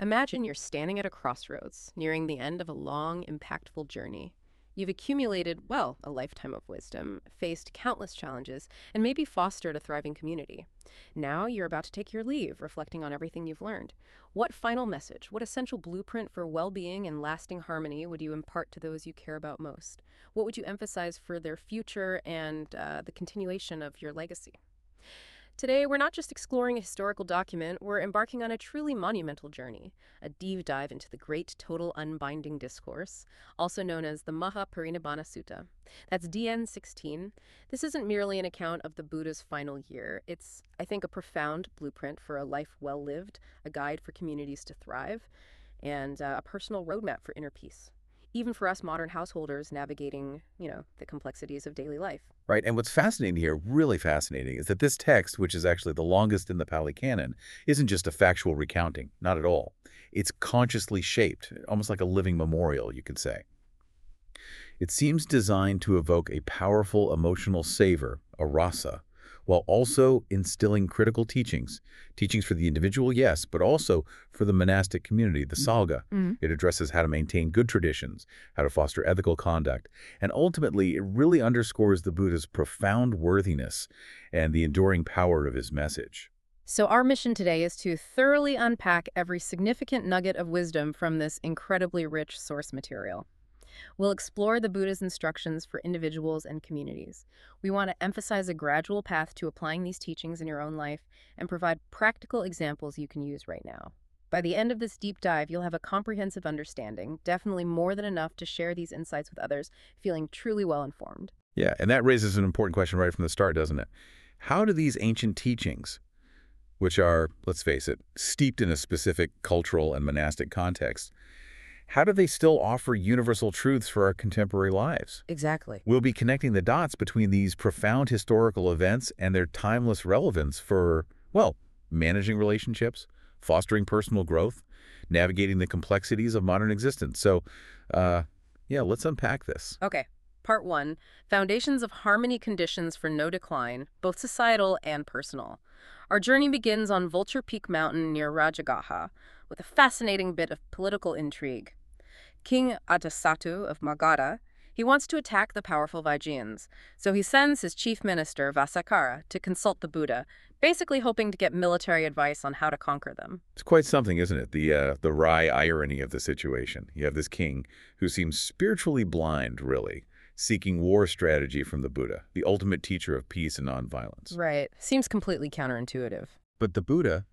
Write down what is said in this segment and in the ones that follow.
Imagine you're standing at a crossroads, nearing the end of a long, impactful journey. You've accumulated, well, a lifetime of wisdom, faced countless challenges, and maybe fostered a thriving community. Now you're about to take your leave, reflecting on everything you've learned. What final message, what essential blueprint for well being and lasting harmony would you impart to those you care about most? What would you emphasize for their future and the continuation of your legacy? Today, we're not just exploring a historical document, we're embarking on a truly monumental journey, a deep dive into the Great Total Unbinding Discourse, also known as the Mahaparinibbana Sutta. That's DN 16. This isn't merely an account of the Buddha's final year. It's, I think, a profound blueprint for a life well lived, a guide for communities to thrive, and a personal roadmap for inner peace. Even for us modern householders navigating, the complexities of daily life. Right. And what's fascinating here, really fascinating, is that this text, which is actually the longest in the Pali Canon, isn't just a factual recounting. Not at all. It's consciously shaped, almost like a living memorial, you could say. It seems designed to evoke a powerful emotional savor, a rasa, while also instilling critical teachings. Teachings for the individual, yes, but also for the monastic community, the Sangha. It addresses how to maintain good traditions, how to foster ethical conduct, and ultimately it really underscores the Buddha's profound worthiness and the enduring power of his message. So our mission today is to thoroughly unpack every significant nugget of wisdom from this incredibly rich source material. We'll explore the Buddha's instructions for individuals and communities. We want to emphasize a gradual path to applying these teachings in your own life and provide practical examples you can use right now. By the end of this deep dive, you'll have a comprehensive understanding, definitely more than enough to share these insights with others, feeling truly well informed. Yeah, and that raises an important question right from the start, doesn't it? How do these ancient teachings, which are, let's face it, steeped in a specific cultural and monastic context, how do they still offer universal truths for our contemporary lives? Exactly. We'll be connecting the dots between these profound historical events and their timeless relevance for, well, managing relationships, fostering personal growth, navigating the complexities of modern existence. So, yeah, let's unpack this. Okay. Part 1, Foundations of Harmony Conditions for No Decline, both societal and personal. Our journey begins on Vulture Peak Mountain near Rajagaha, with a fascinating bit of political intrigue. King Atasattu of Magadha, he wants to attack the powerful Vajjayans, so he sends his chief minister, Vasakara, to consult the Buddha, basically hoping to get military advice on how to conquer them. It's quite something, isn't it? The wry irony of the situation. You have this king who seems spiritually blind, really, seeking war strategy from the Buddha, the ultimate teacher of peace and nonviolence. Right. Seems completely counterintuitive. But the Buddha,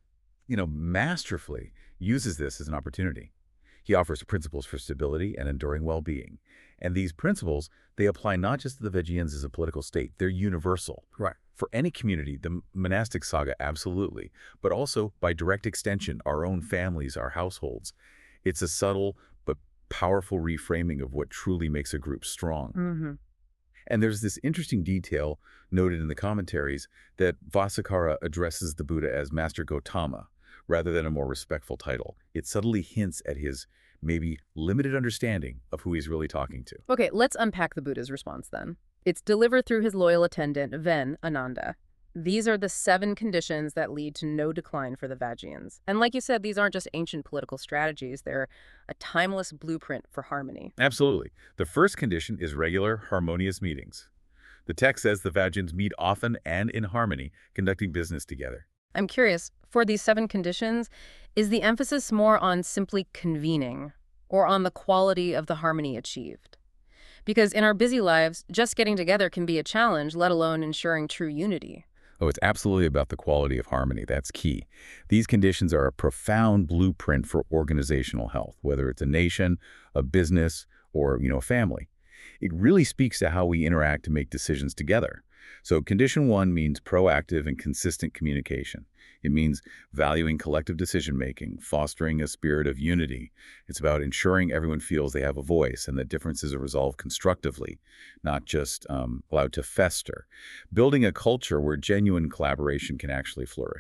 masterfully uses this as an opportunity. He offers principles for stability and enduring well-being. And these principles, they apply not just to the Vajjayans as a political state, they're universal. Right. For any community, the monastic saga, absolutely, but also by direct extension, our own families, our households. It's a subtle but powerful reframing of what truly makes a group strong. And there's this interesting detail noted in the commentaries that Vasakara addresses the Buddha as Master Gautama, rather than a more respectful title. It subtly hints at his maybe limited understanding of who he's really talking to. Okay, let's unpack the Buddha's response then. It's delivered through his loyal attendant, Ven Ananda. These are the 7 conditions that lead to no decline for the Vajjayans. And like you said, these aren't just ancient political strategies. They're a timeless blueprint for harmony. Absolutely. The first condition is regular, harmonious meetings. The text says the Vajjayans meet often and in harmony, conducting business together. I'm curious, for these 7 conditions, is the emphasis more on simply convening or on the quality of the harmony achieved? Because in our busy lives, just getting together can be a challenge, let alone ensuring true unity. Oh, it's absolutely about the quality of harmony. That's key. These conditions are a profound blueprint for organizational health, whether it's a nation, a business, or, a family. It really speaks to how we interact to make decisions together. So condition 1 means proactive and consistent communication. It means valuing collective decision-making, fostering a spirit of unity. It's about ensuring everyone feels they have a voice and that differences are resolved constructively, not just allowed to fester. Building a culture where genuine collaboration can actually flourish.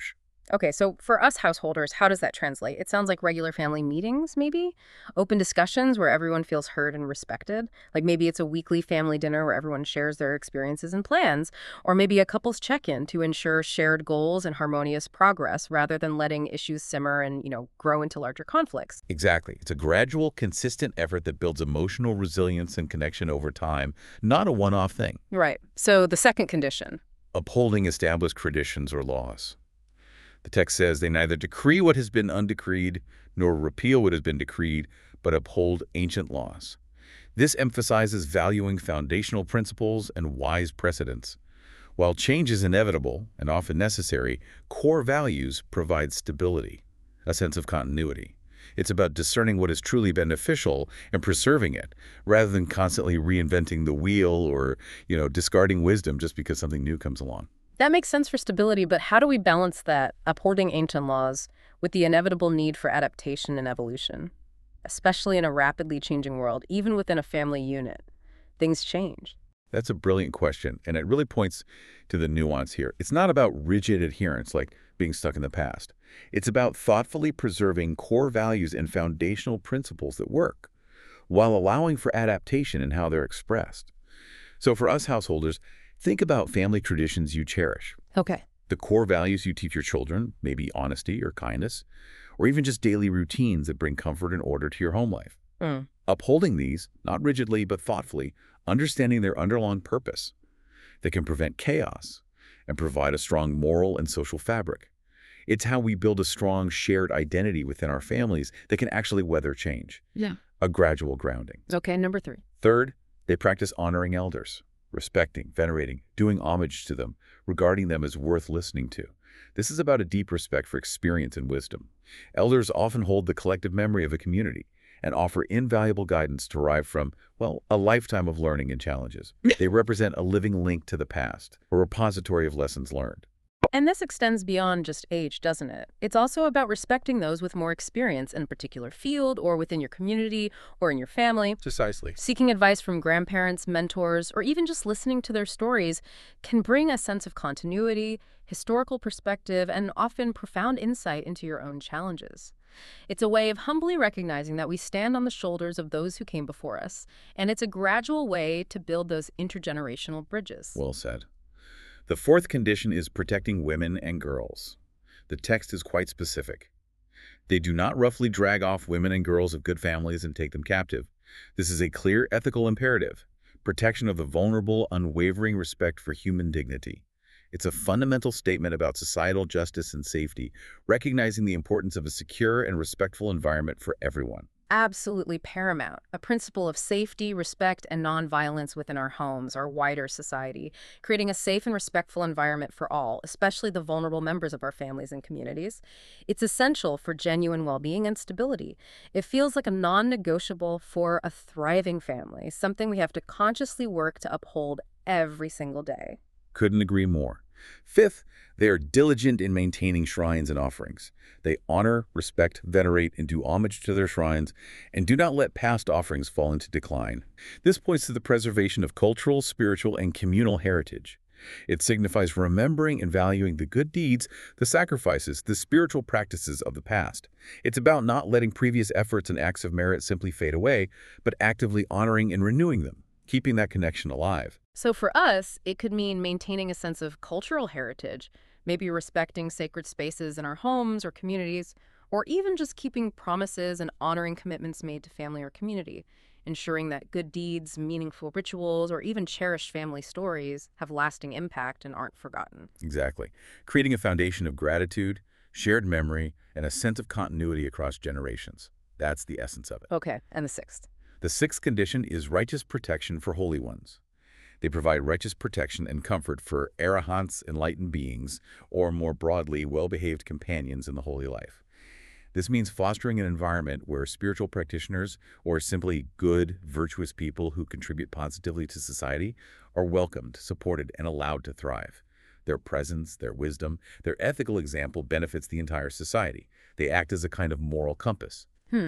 Okay, so for us householders, how does that translate? It sounds like regular family meetings, maybe? Open discussions where everyone feels heard and respected. Like maybe it's a weekly family dinner where everyone shares their experiences and plans. Or maybe a couple's check-in to ensure shared goals and harmonious progress rather than letting issues simmer and, grow into larger conflicts. Exactly. It's a gradual, consistent effort that builds emotional resilience and connection over time, not a one-off thing. Right. So the second condition. Upholding established traditions or laws. The text says they neither decree what has been undecreed nor repeal what has been decreed, but uphold ancient laws. This emphasizes valuing foundational principles and wise precedents. While change is inevitable and often necessary, core values provide stability, a sense of continuity. It's about discerning what is truly beneficial and preserving it, rather than constantly reinventing the wheel or, discarding wisdom just because something new comes along. That makes sense for stability, but how do we balance that, upholding ancient laws, with the inevitable need for adaptation and evolution? Especially in a rapidly changing world, even within a family unit. Things change. That's a brilliant question, and it really points to the nuance here. It's not about rigid adherence, like being stuck in the past. It's about thoughtfully preserving core values and foundational principles that work, while allowing for adaptation in how they're expressed. So for us householders, think about family traditions you cherish. Okay. The core values you teach your children, maybe honesty or kindness, or even just daily routines that bring comfort and order to your home life. Mm. Upholding these, not rigidly but thoughtfully, understanding their underlying purpose. They can prevent chaos and provide a strong moral and social fabric. It's how we build a strong shared identity within our families that can actually weather change. Yeah. A gradual grounding. Okay, number 3. Third, they practice honoring elders, respecting, venerating, doing homage to them, regarding them as worth listening to. This is about a deep respect for experience and wisdom. Elders often hold the collective memory of a community and offer invaluable guidance derived from, a lifetime of learning and challenges. They represent a living link to the past, a repository of lessons learned. And this extends beyond just age, doesn't it? It's also about respecting those with more experience in a particular field or within your community or in your family. Precisely. Seeking advice from grandparents, mentors, or even just listening to their stories can bring a sense of continuity, historical perspective, and often profound insight into your own challenges. It's a way of humbly recognizing that we stand on the shoulders of those who came before us, and it's a gradual way to build those intergenerational bridges. Well said. The fourth condition is protecting women and girls. The text is quite specific. They do not roughly drag off women and girls of good families and take them captive. This is a clear ethical imperative, protection of the vulnerable, unwavering respect for human dignity. It's a fundamental statement about societal justice and safety, recognizing the importance of a secure and respectful environment for everyone. Absolutely paramount, a principle of safety, respect, and nonviolence within our homes, our wider society, creating a safe and respectful environment for all, especially the vulnerable members of our families and communities. It's essential for genuine well-being and stability. It feels like a non-negotiable for a thriving family, something we have to consciously work to uphold every single day. Couldn't agree more. Fifth, they are diligent in maintaining shrines and offerings. They honor, respect, venerate, and do homage to their shrines, and do not let past offerings fall into decline. This points to the preservation of cultural, spiritual, and communal heritage. It signifies remembering and valuing the good deeds, the sacrifices, the spiritual practices of the past. It's about not letting previous efforts and acts of merit simply fade away, but actively honoring and renewing them, keeping that connection alive. So for us, it could mean maintaining a sense of cultural heritage, maybe respecting sacred spaces in our homes or communities, or even just keeping promises and honoring commitments made to family or community, ensuring that good deeds, meaningful rituals, or even cherished family stories have lasting impact and aren't forgotten. Exactly. Creating a foundation of gratitude, shared memory, and a sense of continuity across generations. That's the essence of it. Okay, and the sixth. The sixth condition is righteous protection for holy ones. They provide righteous protection and comfort for arahants, enlightened beings, or more broadly, well-behaved companions in the holy life. This means fostering an environment where spiritual practitioners, or simply good, virtuous people who contribute positively to society, are welcomed, supported, and allowed to thrive. Their presence, their wisdom, their ethical example benefits the entire society. They act as a kind of moral compass.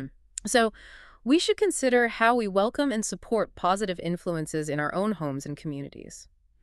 So we should consider how we welcome and support positive influences in our own homes and communities.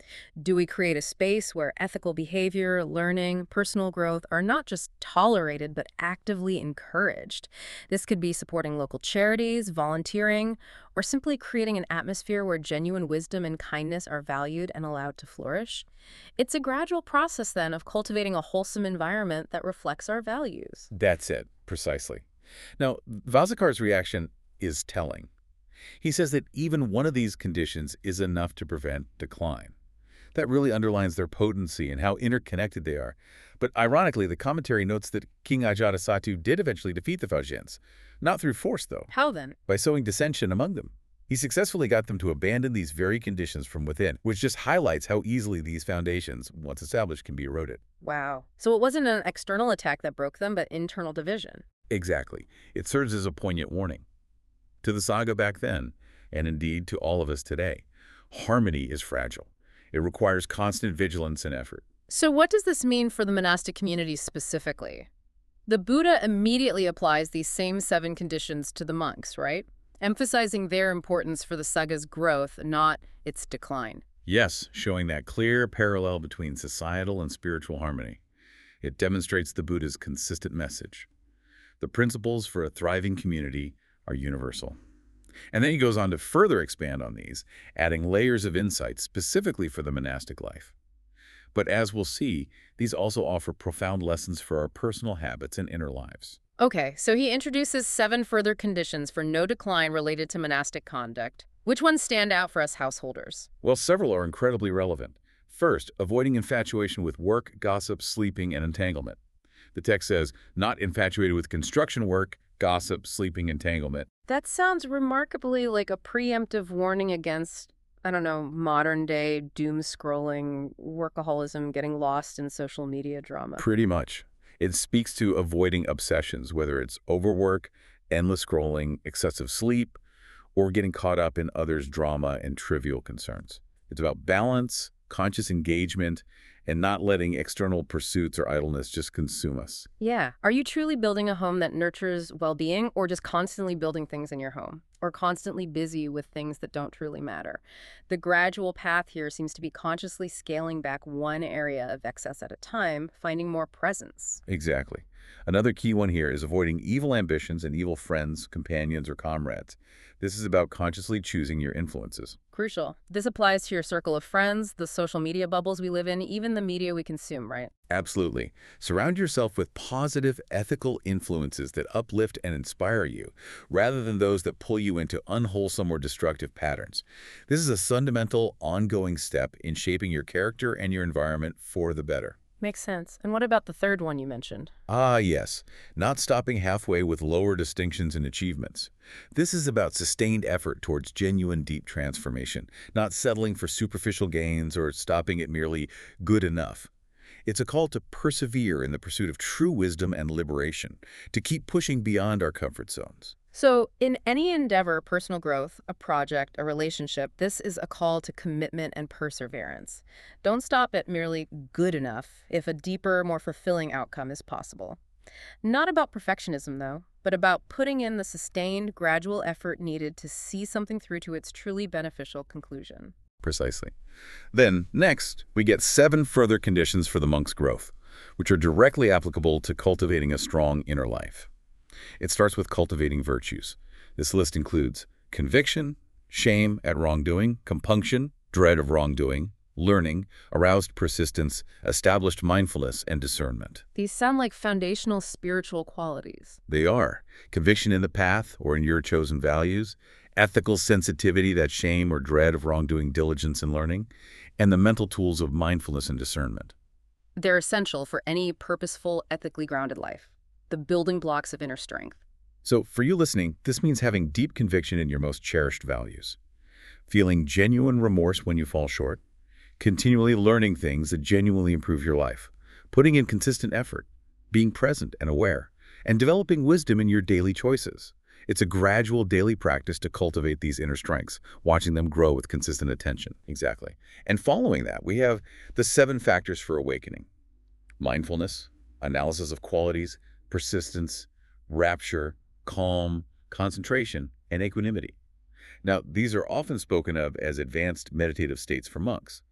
Do we create a space where ethical behavior, learning, personal growth are not just tolerated but actively encouraged? This could be supporting local charities, volunteering, or simply creating an atmosphere where genuine wisdom and kindness are valued and allowed to flourish. It's a gradual process, then, of cultivating a wholesome environment that reflects our values. That's it, precisely. Now, Vazakar's reaction is telling. He says that even one of these conditions is enough to prevent decline. That really underlines their potency and how interconnected they are. But ironically, the commentary notes that King Ajatasattu did eventually defeat the Vajians. Not through force, though, How then? by sowing dissension among them. He successfully got them to abandon these very conditions from within, which just highlights how easily these foundations, once established, can be eroded. Wow. So it wasn't an external attack that broke them, but internal division. Exactly. It serves as a poignant warning. To the saga back then, and indeed to all of us today, harmony is fragile. It requires constant vigilance and effort. So what does this mean for the monastic community specifically? The Buddha immediately applies these same 7 conditions to the monks, right? Emphasizing their importance for the sangha's growth, not its decline. Yes, showing that clear parallel between societal and spiritual harmony. It demonstrates the Buddha's consistent message. The principles for a thriving community are universal. And then he goes on to further expand on these, adding layers of insight specifically for the monastic life. But as we'll see, these also offer profound lessons for our personal habits and inner lives. Okay, so he introduces 7 further conditions for no decline related to monastic conduct. Which ones stand out for us householders? Well, several are incredibly relevant. First, avoiding infatuation with work, gossip, sleeping, and entanglement. The text says, not infatuated with construction work, gossip, sleeping, entanglement. That sounds remarkably like a preemptive warning against, I don't know, modern-day doom-scrolling, workaholism, getting lost in social media drama. Pretty much. It speaks to avoiding obsessions, whether it's overwork, endless scrolling, excessive sleep, or getting caught up in others' drama and trivial concerns. It's about balance, conscious engagement, and not letting external pursuits or idleness just consume us. Yeah. Are you truly building a home that nurtures well-being, or just constantly building things in your home? Or constantly busy with things that don't truly matter? The gradual path here seems to be consciously scaling back one area of excess at a time, finding more presence. Exactly. Another key one here is avoiding evil ambitions and evil friends, companions, or comrades. This is about consciously choosing your influences. Crucial. This applies to your circle of friends, the social media bubbles we live in, even the media we consume, right? Absolutely. Surround yourself with positive, ethical influences that uplift and inspire you, rather than those that pull you into unwholesome or destructive patterns. This is a fundamental, ongoing step in shaping your character and your environment for the better. Makes sense. And what about the third one you mentioned? Ah, yes. Not stopping halfway with lower distinctions and achievements. This is about sustained effort towards genuine deep transformation, not settling for superficial gains or stopping at merely good enough. It's a call to persevere in the pursuit of true wisdom and liberation, to keep pushing beyond our comfort zones. So, in any endeavor, personal growth, a project, a relationship, this is a call to commitment and perseverance. Don't stop at merely good enough if a deeper, more fulfilling outcome is possible. Not about perfectionism, though, but about putting in the sustained, gradual effort needed to see something through to its truly beneficial conclusion. Precisely. Then, next, we get 7 further conditions for the monk's growth, which are directly applicable to cultivating a strong inner life. It starts with cultivating virtues. This list includes conviction, shame at wrongdoing, compunction, dread of wrongdoing, learning, aroused persistence, established mindfulness, and discernment. These sound like foundational spiritual qualities. They are conviction in the path or in your chosen values, ethical sensitivity, that shame or dread of wrongdoing, diligence in learning, and the mental tools of mindfulness and discernment. They're essential for any purposeful, ethically grounded life, the building blocks of inner strength. So for you listening, this means having deep conviction in your most cherished values, feeling genuine remorse when you fall short, continually learning things that genuinely improve your life, putting in consistent effort, being present and aware, and developing wisdom in your daily choices. It's a gradual daily practice to cultivate these inner strengths, watching them grow with consistent attention. Exactly. And following that, we have the 7 factors for awakening: mindfulness, analysis of qualities, persistence, rapture, calm, concentration, and equanimity. Now, these are often spoken of as advanced meditative states for monks,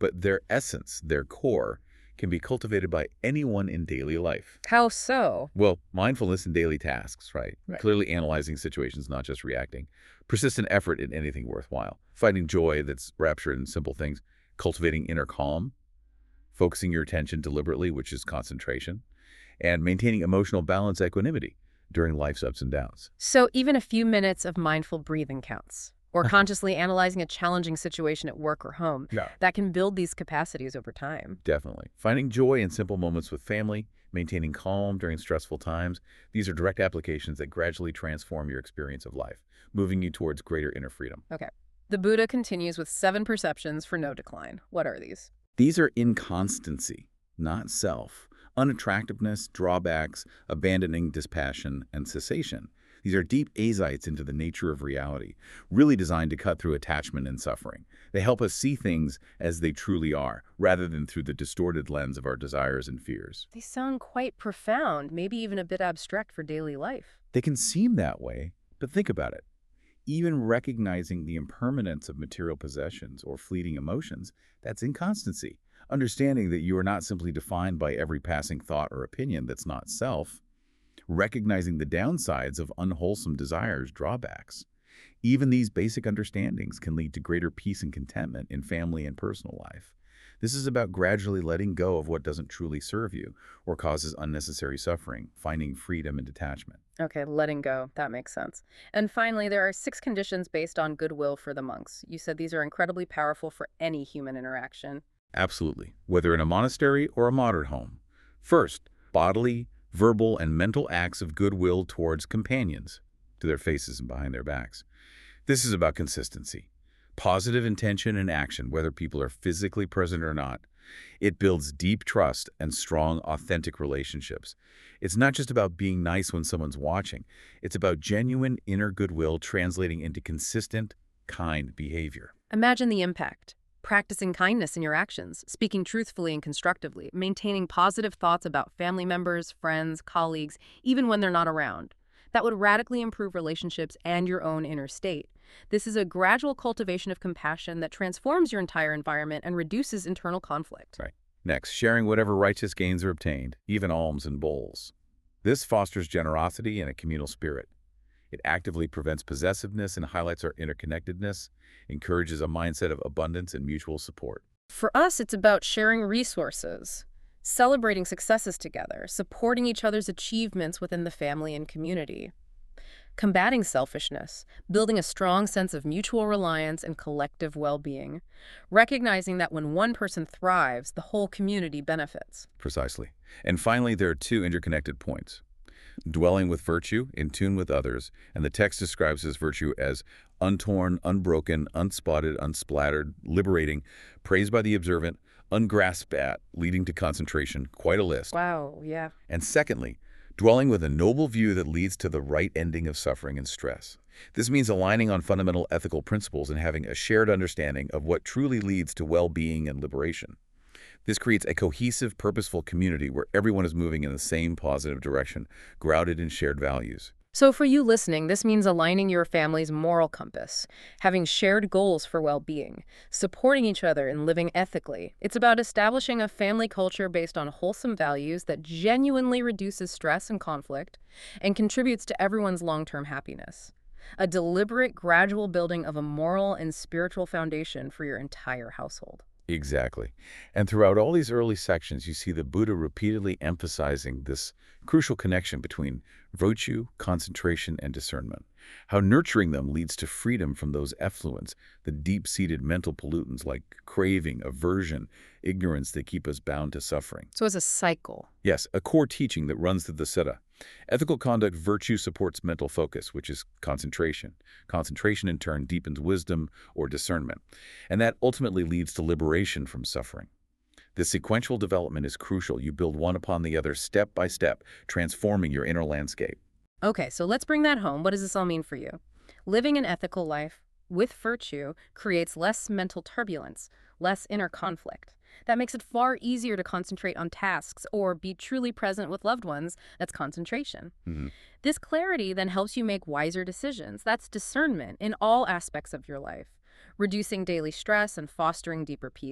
but their essence, their core, can be cultivated by anyone in daily life. How so? Well, mindfulness in daily tasks, right? Right. Clearly analyzing situations, not just reacting. Persistent effort in anything worthwhile. Finding joy that's raptured in simple things. Cultivating inner calm. Focusing your attention deliberately, which is concentration. And maintaining emotional balance, equanimity during life's ups and downs. So even a few minutes of mindful breathing counts, or consciously analyzing a challenging situation at work or home, Yeah. that can build these capacities over time. Definitely. Finding joy in simple moments with family, maintaining calm during stressful times, these are direct applications that gradually transform your experience of life, moving you towards greater inner freedom. Okay. The Buddha continues with 7 perceptions for no decline. What are these? These are inconstancy, not self, unattractiveness, drawbacks, abandoning, dispassion, and cessation. These are deep insights into the nature of reality, really designed to cut through attachment and suffering. They help us see things as they truly are, rather than through the distorted lens of our desires and fears. They sound quite profound, maybe even a bit abstract for daily life. They can seem that way, but think about it. Even recognizing the impermanence of material possessions or fleeting emotions, that's inconstancy. Understanding that you are not simply defined by every passing thought or opinion that's not self. Recognizing the downsides of unwholesome desires, drawbacks. Even these basic understandings can lead to greater peace and contentment in family and personal life. This is about gradually letting go of what doesn't truly serve you or causes unnecessary suffering, finding freedom and detachment. Okay, letting go. That makes sense. And finally, there are 6 conditions based on goodwill for the monks. You said these are incredibly powerful for any human interaction. Absolutely, whether in a monastery or a modern home. First, bodily, verbal, and mental acts of goodwill towards companions, to their faces and behind their backs. This is about consistency. Positive intention and action, whether people are physically present or not. It builds deep trust and strong, authentic relationships. It's not just about being nice when someone's watching. It's about genuine inner goodwill translating into consistent, kind behavior. Imagine the impact. Practicing kindness in your actions, speaking truthfully and constructively, maintaining positive thoughts about family members, friends, colleagues, even when they're not around. That would radically improve relationships and your own inner state. This is a gradual cultivation of compassion that transforms your entire environment and reduces internal conflict. Right. Next, sharing whatever righteous gains are obtained, even alms and bowls. This fosters generosity and a communal spirit. It actively prevents possessiveness and highlights our interconnectedness, encourages a mindset of abundance and mutual support. For us, it's about sharing resources, celebrating successes together, supporting each other's achievements within the family and community, combating selfishness, building a strong sense of mutual reliance and collective well-being, recognizing that when one person thrives, the whole community benefits. Precisely. And finally, there are 2 interconnected points. Dwelling with virtue, in tune with others, and the text describes this virtue as untorn, unbroken, unspotted, unsplattered, liberating, praised by the observant, ungrasped at, leading to concentration, quite a list. Wow, yeah. And secondly, dwelling with a noble view that leads to the right ending of suffering and stress. This means aligning on fundamental ethical principles and having a shared understanding of what truly leads to well-being and liberation. This creates a cohesive, purposeful community where everyone is moving in the same positive direction, grounded in shared values. So for you listening, this means aligning your family's moral compass, having shared goals for well-being, supporting each other and living ethically. It's about establishing a family culture based on wholesome values that genuinely reduces stress and conflict and contributes to everyone's long-term happiness. A deliberate, gradual building of a moral and spiritual foundation for your entire household. Exactly. And throughout all these early sections, you see the Buddha repeatedly emphasizing this crucial connection between virtue, concentration, and discernment. How nurturing them leads to freedom from those effluents, the deep-seated mental pollutants like craving, aversion, ignorance that keep us bound to suffering. So it's a cycle. Yes, a core teaching that runs through the Sutta. Ethical conduct virtue supports mental focus, which is concentration. Concentration, in turn, deepens wisdom or discernment. And that ultimately leads to liberation from suffering. This sequential development is crucial. You build one upon the other step by step, transforming your inner landscape. Okay, so let's bring that home. What does this all mean for you? Living an ethical life with virtue creates less mental turbulence, less inner conflict. That makes it far easier to concentrate on tasks or be truly present with loved ones. That's concentration. This clarity then helps you make wiser decisions. That's discernment in all aspects of your life, reducing daily stress and fostering deeper peace.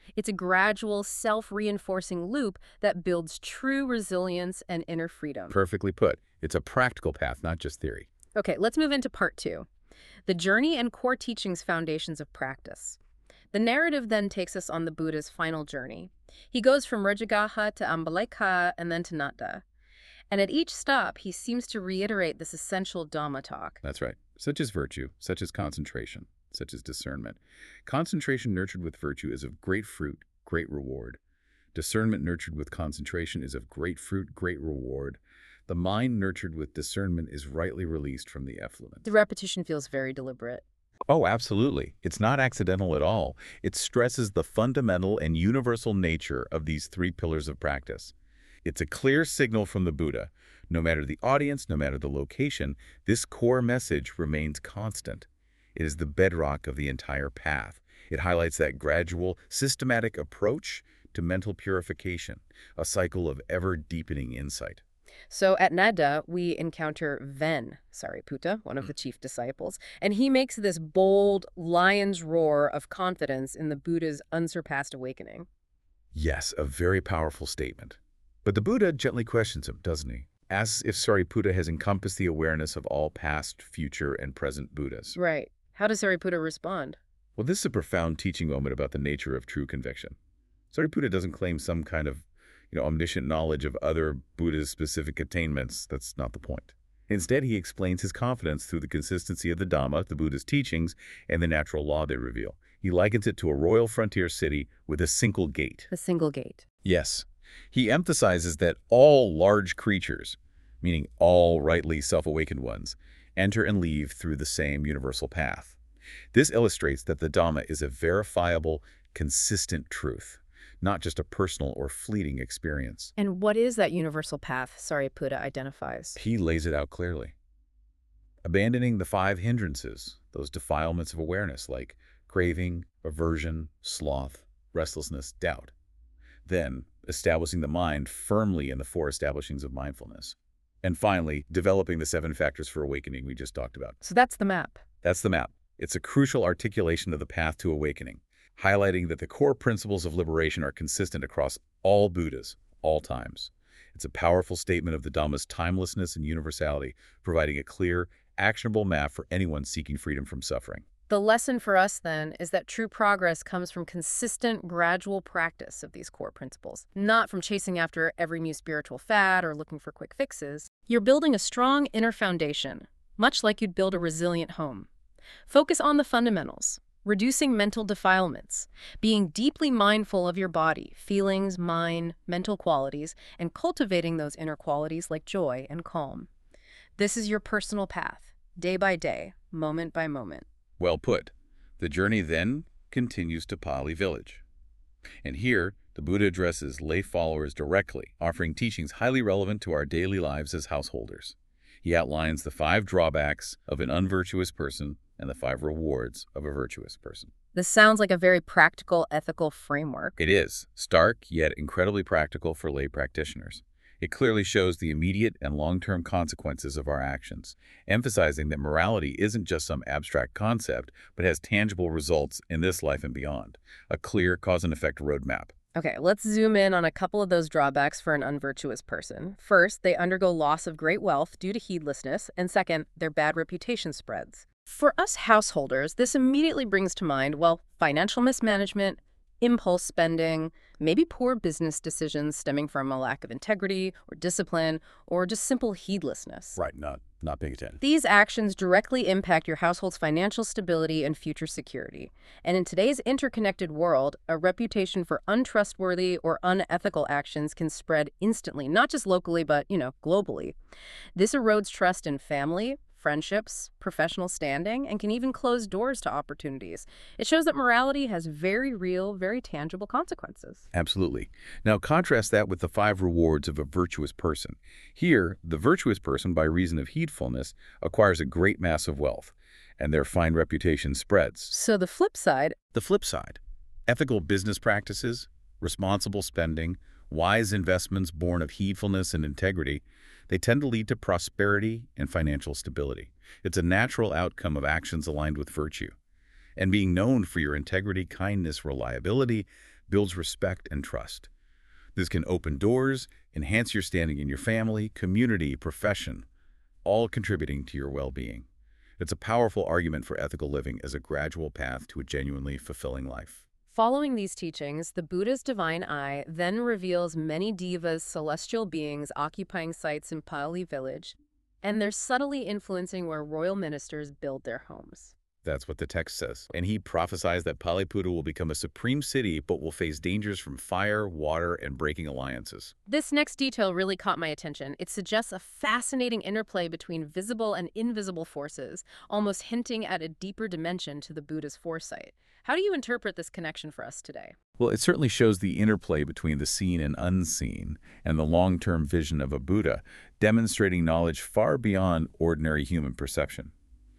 It's a gradual, self-reinforcing loop that builds true resilience and inner freedom. Perfectly put. It's a practical path, not just theory. Okay, let's move into part 2. The journey and core teachings foundations of practice. The narrative then takes us on the Buddha's final journey. He goes from Rajagaha to Ambalekha and then to Naddha. And at each stop, he seems to reiterate this essential Dhamma talk. That's right. Such as virtue, such as concentration, such as discernment. Concentration nurtured with virtue is of great fruit, great reward. Discernment nurtured with concentration is of great fruit, great reward. The mind nurtured with discernment is rightly released from the effluent. The repetition feels very deliberate. Oh, absolutely. It's not accidental at all. It stresses the fundamental and universal nature of these 3 pillars of practice. It's a clear signal from the Buddha. No matter the audience, no matter the location, this core message remains constant. It is the bedrock of the entire path. It highlights that gradual, systematic approach to mental purification, a cycle of ever-deepening insight. So at Naddha, we encounter Ven Sariputta, one of the chief disciples, and he makes this bold lion's roar of confidence in the Buddha's unsurpassed awakening. Yes, a very powerful statement. But the Buddha gently questions him, doesn't he? Asks if Sariputta has encompassed the awareness of all past, future, and present Buddhas. Right. How does Sariputta respond? Well, this is a profound teaching moment about the nature of true conviction. Sariputta doesn't claim some kind of omniscient knowledge of other Buddha's specific attainments. That's not the point. Instead, he explains his confidence through the consistency of the Dhamma, the Buddha's teachings, and the natural law they reveal. He likens it to a royal frontier city with a single gate. A single gate. Yes. He emphasizes that all large creatures, meaning all rightly self-awakened ones, enter and leave through the same universal path. This illustrates that the Dhamma is a verifiable, consistent truth, not just a personal or fleeting experience. And what is that universal path Sariputta identifies? He lays it out clearly. Abandoning the 5 hindrances, those defilements of awareness like craving, aversion, sloth, restlessness, doubt. Then, establishing the mind firmly in the 4 establishings of mindfulness. And finally, developing the 7 factors for awakening we just talked about. So that's the map. That's the map. It's a crucial articulation of the path to awakening, highlighting that the core principles of liberation are consistent across all Buddhas, all times. It's a powerful statement of the Dhamma's timelessness and universality, providing a clear, actionable map for anyone seeking freedom from suffering. The lesson for us, then, is that true progress comes from consistent, gradual practice of these core principles, not from chasing after every new spiritual fad or looking for quick fixes. You're building a strong inner foundation, much like you'd build a resilient home. Focus on the fundamentals, reducing mental defilements, being deeply mindful of your body, feelings, mind, mental qualities, and cultivating those inner qualities like joy and calm. This is your personal path, day by day, moment by moment. Well put. The journey then continues to Pali village. And here, the Buddha addresses lay followers directly, offering teachings highly relevant to our daily lives as householders. He outlines the 5 drawbacks of an unvirtuous person and the 5 rewards of a virtuous person. This sounds like a very practical, ethical framework. It is, stark yet incredibly practical for lay practitioners. It clearly shows the immediate and long-term consequences of our actions, emphasizing that morality isn't just some abstract concept, but has tangible results in this life and beyond, a clear cause and effect roadmap. Okay, let's zoom in on a couple of those drawbacks for an unvirtuous person. First, they undergo loss of great wealth due to heedlessness, and second, their bad reputation spreads. For us householders, this immediately brings to mind, well, financial mismanagement, impulse spending, maybe poor business decisions stemming from a lack of integrity or discipline, or just simple heedlessness. Right, not paying attention. These actions directly impact your household's financial stability and future security. And in today's interconnected world, a reputation for untrustworthy or unethical actions can spread instantly, not just locally, but, globally. This erodes trust in family, friendships, professional standing, and can even close doors to opportunities. It shows that morality has very real, very tangible consequences. Absolutely. Now contrast that with the 5 rewards of a virtuous person. Here, the virtuous person, by reason of heedfulness, acquires a great mass of wealth, and their fine reputation spreads. So the flip side. The flip side. Ethical business practices, responsible spending, wise investments born of heedfulness and integrity, they tend to lead to prosperity and financial stability. It's a natural outcome of actions aligned with virtue. And being known for your integrity, kindness, reliability, builds respect and trust. This can open doors, enhance your standing in your family, community, profession, all contributing to your well-being. It's a powerful argument for ethical living as a gradual path to a genuinely fulfilling life. Following these teachings, the Buddha's divine eye then reveals many devas, celestial beings occupying sites in Pali village, and they're subtly influencing where royal ministers build their homes. That's what the text says. And he prophesies that Paliputta will become a supreme city, but will face dangers from fire, water, and breaking alliances. This next detail really caught my attention. It suggests a fascinating interplay between visible and invisible forces, almost hinting at a deeper dimension to the Buddha's foresight. How do you interpret this connection for us today? Well, it certainly shows the interplay between the seen and unseen and the long-term vision of a Buddha, demonstrating knowledge far beyond ordinary human perception.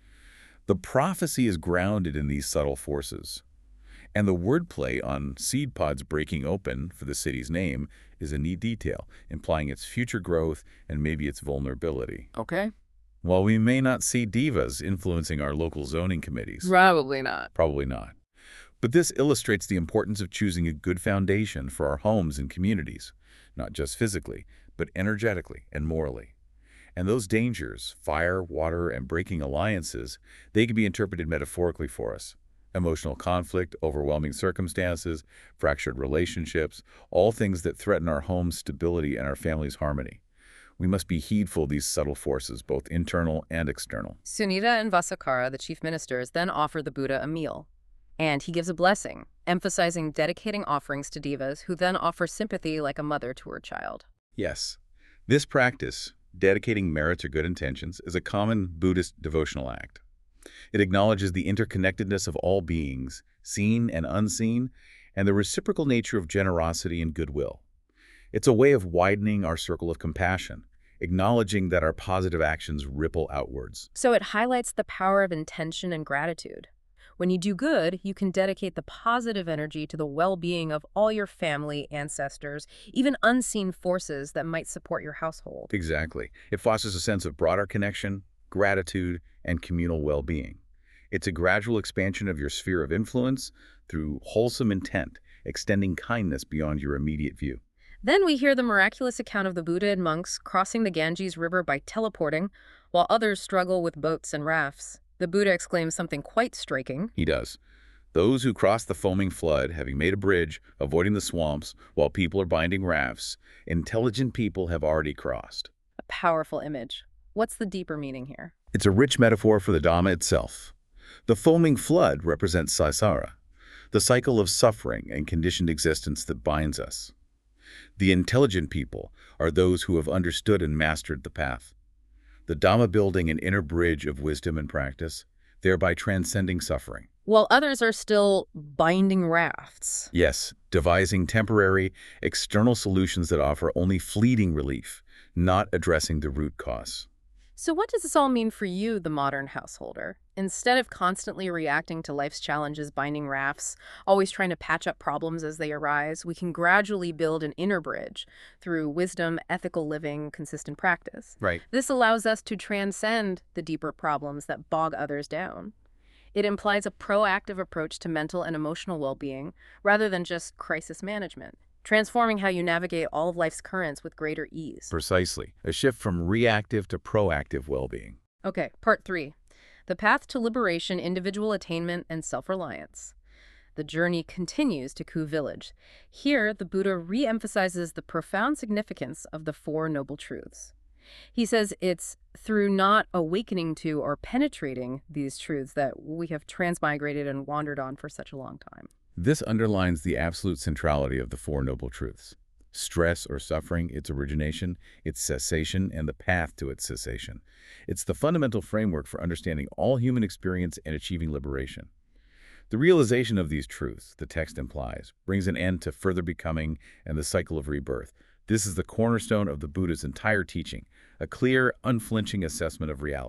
The prophecy is grounded in these subtle forces, and the wordplay on seed pods breaking open for the city's name is a neat detail, implying its future growth and maybe its vulnerability. Okay. While we may not see divas influencing our local zoning committees, Probably not. probably not, but this illustrates the importance of choosing a good foundation for our homes and communities, not just physically, but energetically and morally. And those dangers, fire, water, and breaking alliances, they can be interpreted metaphorically for us. Emotional conflict, overwhelming circumstances, fractured relationships, all things that threaten our home's stability and our family's harmony. We must be heedful of these subtle forces, both internal and external. Sunita and Vasakara, the chief ministers, then offer the Buddha a meal. And he gives a blessing, emphasizing dedicating offerings to devas who then offer sympathy like a mother to her child. Yes, this practice, dedicating merit or good intentions, is a common Buddhist devotional act. It acknowledges the interconnectedness of all beings, seen and unseen, and the reciprocal nature of generosity and goodwill. It's a way of widening our circle of compassion, acknowledging that our positive actions ripple outwards. So it highlights the power of intention and gratitude. When you do good, you can dedicate the positive energy to the well-being of all your family, ancestors, even unseen forces that might support your household. Exactly. It fosters a sense of broader connection, gratitude, and communal well-being. It's a gradual expansion of your sphere of influence through wholesome intent, extending kindness beyond your immediate view. Then we hear the miraculous account of the Buddha and monks crossing the Ganges River by teleporting, while others struggle with boats and rafts. The Buddha exclaims something quite striking. He does. Those who cross the foaming flood, having made a bridge, avoiding the swamps, while people are binding rafts, intelligent people have already crossed. A powerful image. What's the deeper meaning here? It's a rich metaphor for the Dhamma itself. The foaming flood represents samsara, the cycle of suffering and conditioned existence that binds us. The intelligent people are those who have understood and mastered the path. The Dhamma building an inner bridge of wisdom and practice, thereby transcending suffering. While others are still binding rafts. Yes, devising temporary, external solutions that offer only fleeting relief, not addressing the root cause. So what does this all mean for you, the modern householder? Instead of constantly reacting to life's challenges, binding rafts, always trying to patch up problems as they arise, we can gradually build an inner bridge through wisdom, ethical living, consistent practice. Right. This allows us to transcend the deeper problems that bog others down. It implies a proactive approach to mental and emotional well-being rather than just crisis management, transforming how you navigate all of life's currents with greater ease. Precisely. A shift from reactive to proactive well-being. Okay, part 3. The path to liberation, individual attainment, and self-reliance. The journey continues to Ku village. Here, the Buddha re-emphasizes the profound significance of the Four Noble Truths. He says it's through not awakening to or penetrating these truths that we have transmigrated and wandered on for such a long time. This underlines the absolute centrality of the Four Noble Truths. Stress or suffering, its origination, its cessation, and the path to its cessation. It's the fundamental framework for understanding all human experience and achieving liberation. The realization of these truths, the text implies, brings an end to further becoming and the cycle of rebirth. This is the cornerstone of the Buddha's entire teaching, a clear, unflinching assessment of reality.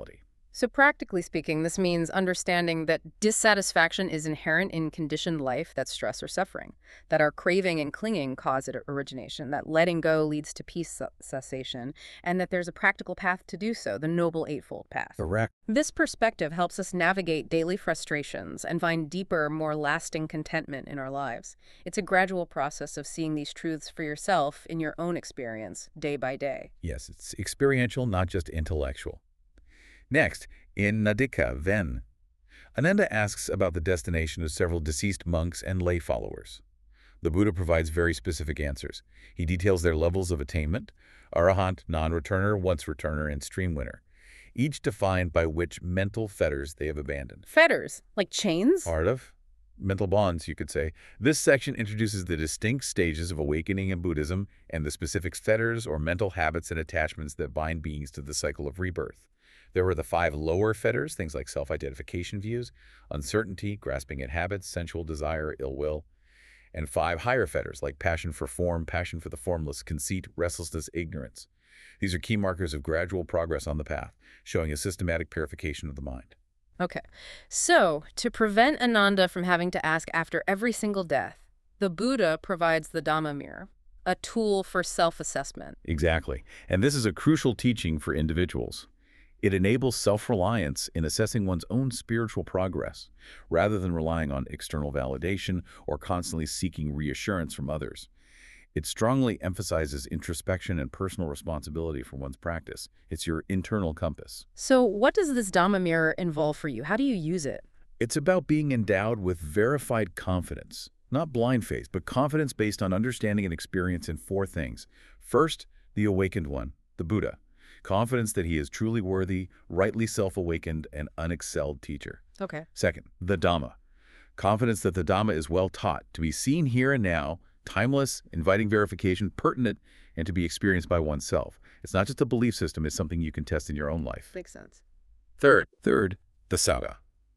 So practically speaking, this means understanding that dissatisfaction is inherent in conditioned life, that's stress or suffering, that our craving and clinging cause it origination, that letting go leads to peace cessation, and that there's a practical path to do so, the Noble Eightfold Path. Correct. This perspective helps us navigate daily frustrations and find deeper, more lasting contentment in our lives. It's a gradual process of seeing these truths for yourself in your own experience, day by day. Yes, it's experiential, not just intellectual. Next, in Nadika, Ven, Ananda asks about the destination of several deceased monks and lay followers. The Buddha provides very specific answers. He details their levels of attainment: arahant, non-returner, once-returner, and stream winner, each defined by which mental fetters they have abandoned. Fetters, like chains? Part of mental bonds, you could say. This section introduces the distinct stages of awakening in Buddhism and the specific fetters or mental habits and attachments that bind beings to the cycle of rebirth. There were the 5 lower fetters, things like self-identification views, uncertainty, grasping at habits, sensual desire, ill will, and 5 higher fetters like passion for form, passion for the formless, conceit, restlessness, ignorance. These are key markers of gradual progress on the path, showing a systematic purification of the mind. Okay. So, to prevent Ananda from having to ask after every single death, the Buddha provides the Dhamma mirror, a tool for self-assessment. Exactly. And this is a crucial teaching for individuals. It enables self-reliance in assessing one's own spiritual progress, rather than relying on external validation or constantly seeking reassurance from others. It strongly emphasizes introspection and personal responsibility for one's practice. It's your internal compass. So, what does this Dhamma mirror involve for you? How do you use it? It's about being endowed with verified confidence, not blind faith, but confidence based on understanding and experience in 4 things. First, the awakened one, the Buddha. Confidence that he is truly worthy, rightly self-awakened, and unexcelled teacher. Okay. Second, the Dhamma. Confidence that the Dhamma is well taught, to be seen here and now, timeless, inviting verification, pertinent, and to be experienced by oneself. It's not just a belief system, it's something you can test in your own life. Makes sense. Third, the Sangha.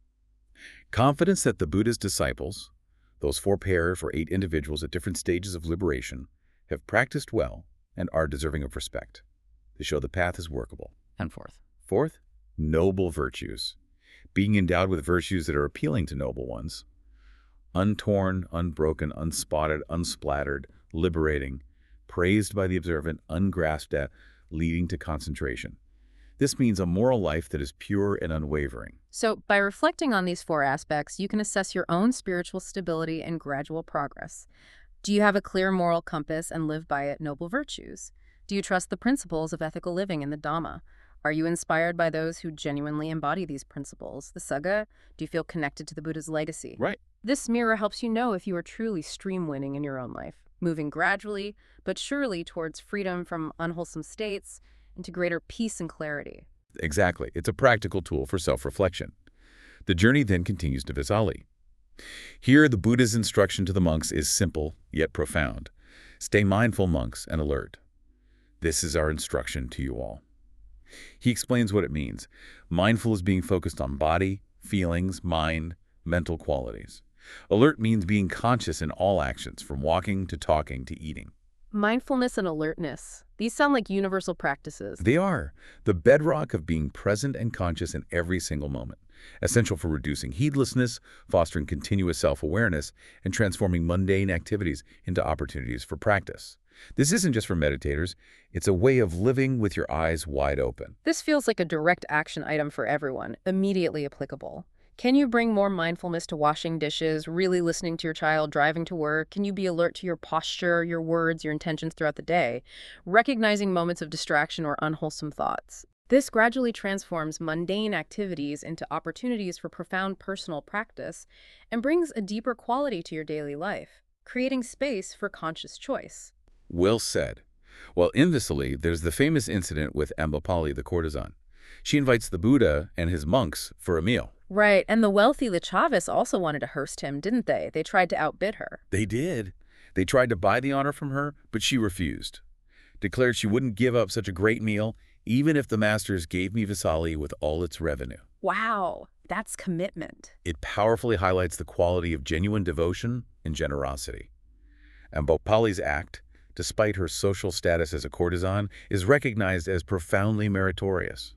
Confidence that the Buddha's disciples, those 4 pairs or 8 individuals at different stages of liberation, have practiced well and are deserving of respect. They show the path is workable. And fourth. Fourth, noble virtues. Being endowed with virtues that are appealing to noble ones. Untorn, unbroken, unspotted, unsplattered, liberating, praised by the observant, ungrasped at, leading to concentration. This means a moral life that is pure and unwavering. So, by reflecting on these 4 aspects, you can assess your own spiritual stability and gradual progress. Do you have a clear moral compass and live by it noble virtues? Do you trust the principles of ethical living in the Dhamma? Are you inspired by those who genuinely embody these principles, the Sangha? Do you feel connected to the Buddha's legacy? Right. This mirror helps you know if you are truly stream-winning in your own life, moving gradually but surely towards freedom from unwholesome states into greater peace and clarity. Exactly. It's a practical tool for self-reflection. The journey then continues to Vesali. Here, the Buddha's instruction to the monks is simple yet profound. Stay mindful, monks, and alert. This is our instruction to you all. He explains what it means. Mindful is being focused on body, feelings, mind, mental qualities. Alert means being conscious in all actions, from walking to talking to eating. Mindfulness and alertness. These sound like universal practices. They are the bedrock of being present and conscious in every single moment, essential for reducing heedlessness, fostering continuous self-awareness, and transforming mundane activities into opportunities for practice. This isn't just for meditators. It's a way of living with your eyes wide open. This feels like a direct action item for everyone, immediately applicable. Can you bring more mindfulness to washing dishes, really listening to your child, driving to work? Can you be alert to your posture, your words, your intentions throughout the day, recognizing moments of distraction or unwholesome thoughts? This gradually transforms mundane activities into opportunities for profound personal practice and brings a deeper quality to your daily life, creating space for conscious choice. Well said. Well, in Vesali, there's the famous incident with Ambapali, the courtesan. She invites the Buddha and his monks for a meal. Right, and the wealthy Lichavis also wanted to hearse him, didn't they? They tried to outbid her. They did. They tried to buy the honor from her, but she refused. Declared she wouldn't give up such a great meal, even if the masters gave me Vesali with all its revenue. Wow, that's commitment. It powerfully highlights the quality of genuine devotion and generosity. Ambapali's act, despite her social status as a courtesan, is recognized as profoundly meritorious.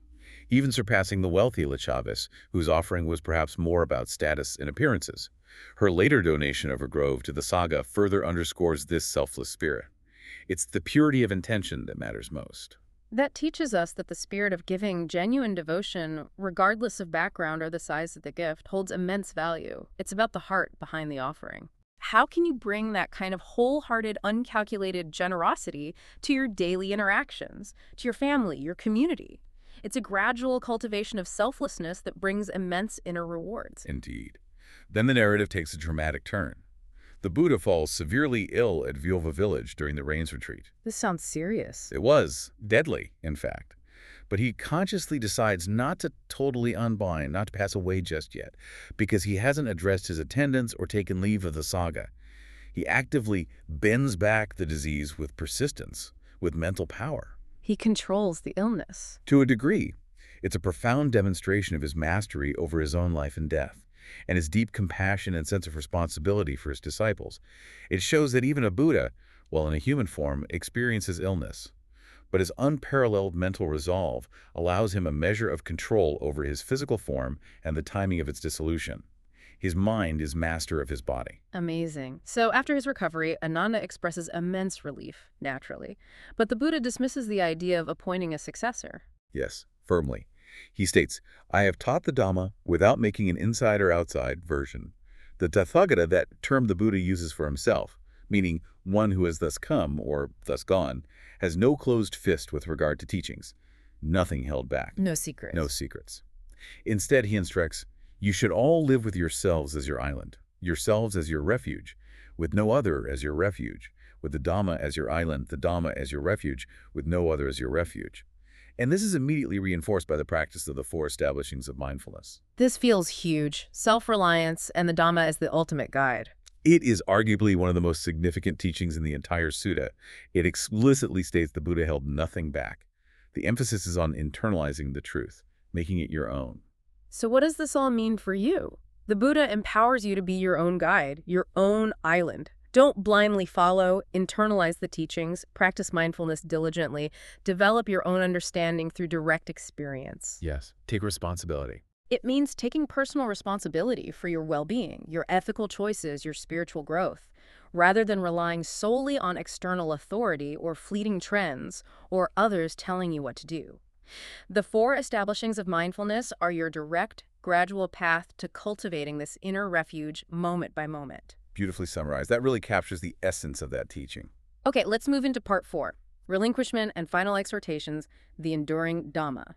even surpassing the wealthy Lichavas, whose offering was perhaps more about status and appearances. Her later donation of her grove to the Saga further underscores this selfless spirit. It's the purity of intention that matters most. That teaches us that the spirit of giving genuine devotion, regardless of background or the size of the gift, holds immense value. It's about the heart behind the offering. How can you bring that kind of wholehearted, uncalculated generosity to your daily interactions, to your family, your community? It's a gradual cultivation of selflessness that brings immense inner rewards. Indeed. Then the narrative takes a dramatic turn. The Buddha falls severely ill at Vyova village during the rains retreat. This sounds serious. It was deadly, in fact. But he consciously decides not to totally unbind, not to pass away just yet, because he hasn't addressed his attendants or taken leave of the Saga. He actively bends back the disease with persistence, with mental power. He controls the illness. To a degree, it's a profound demonstration of his mastery over his own life and death, and his deep compassion and sense of responsibility for his disciples. It shows that even a Buddha, while in a human form, experiences illness. But his unparalleled mental resolve allows him a measure of control over his physical form and the timing of its dissolution. His mind is master of his body. Amazing. So after his recovery, Ananda expresses immense relief, naturally. But the Buddha dismisses the idea of appointing a successor. Yes, firmly. He states, I have taught the Dhamma without making an inside or outside version. The Tathagata, that term the Buddha uses for himself, meaning one who has thus come, or thus gone, has no closed fist with regard to teachings. Nothing held back. No secrets. No secrets. Instead, he instructs, you should all live with yourselves as your island, yourselves as your refuge, with no other as your refuge, with the Dhamma as your island, the Dhamma as your refuge, with no other as your refuge. And this is immediately reinforced by the practice of the four establishings of mindfulness. This feels huge. Self-reliance and the Dhamma as the ultimate guide. It is arguably one of the most significant teachings in the entire sutta. It explicitly states the Buddha held nothing back. The emphasis is on internalizing the truth, making it your own. So what does this all mean for you? The Buddha empowers you to be your own guide, your own island. Don't blindly follow, internalize the teachings, practice mindfulness diligently, develop your own understanding through direct experience. Yes, take responsibility. It means taking personal responsibility for your well-being, your ethical choices, your spiritual growth, rather than relying solely on external authority or fleeting trends or others telling you what to do. The four establishings of mindfulness are your direct, gradual path to cultivating this inner refuge moment by moment. Beautifully summarized. That really captures the essence of that teaching. Okay, let's move into part 4, relinquishment and final exhortations, the enduring Dhamma.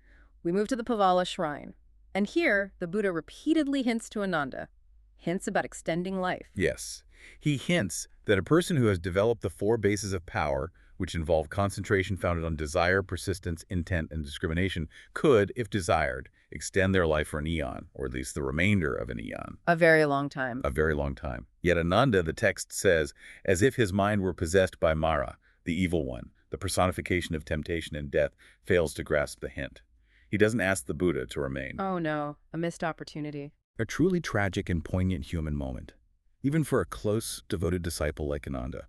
We move to the Pavala shrine. And here, the Buddha repeatedly hints to Ananda, hints about extending life. Yes. He hints that a person who has developed the four bases of power, which involve concentration founded on desire, persistence, intent, and discrimination, could, if desired, extend their life for an eon, or at least the remainder of an eon. A very long time. A very long time. Yet Ananda, the text says, as if his mind were possessed by Mara, the evil one, the personification of temptation and death, fails to grasp the hint. He doesn't ask the Buddha to remain. Oh no, a missed opportunity. A truly tragic and poignant human moment, even for a close, devoted disciple like Ananda.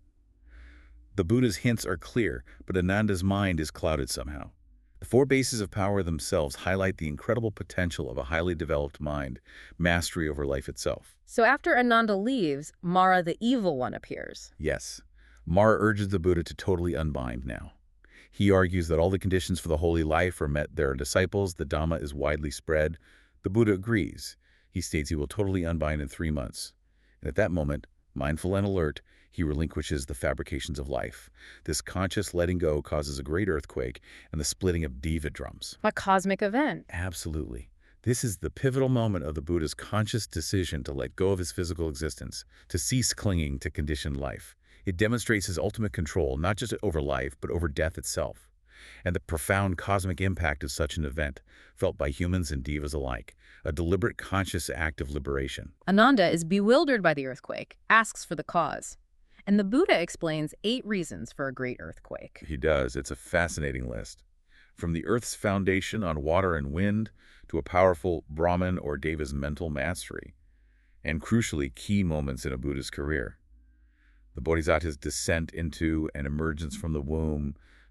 The Buddha's hints are clear, but Ananda's mind is clouded somehow. The four bases of power themselves highlight the incredible potential of a highly developed mind, mastery over life itself. So after Ananda leaves, Mara the evil one appears. Yes, Mara urges the Buddha to totally unbind now. He argues that all the conditions for the holy life are met there are disciples, the Dhamma is widely spread. The Buddha agrees. He states he will totally unbind in 3 months. And at that moment, mindful and alert, he relinquishes the fabrications of life. This conscious letting go causes a great earthquake and the splitting of diva drums. A cosmic event. Absolutely. This is the pivotal moment of the Buddha's conscious decision to let go of his physical existence, to cease clinging to conditioned life. It demonstrates his ultimate control, not just over life, but over death itself. And the profound cosmic impact of such an event, felt by humans and divas alike, a deliberate conscious act of liberation. Ananda is bewildered by the earthquake, asks for the cause. And the Buddha explains 8 reasons for a great earthquake. He does. It's a fascinating list. From the Earth's foundation on water and wind, to a powerful Brahman or Deva's mental mastery, and crucially, key moments in a Buddha's career. The Bodhisattva's descent into and emergence from the womb,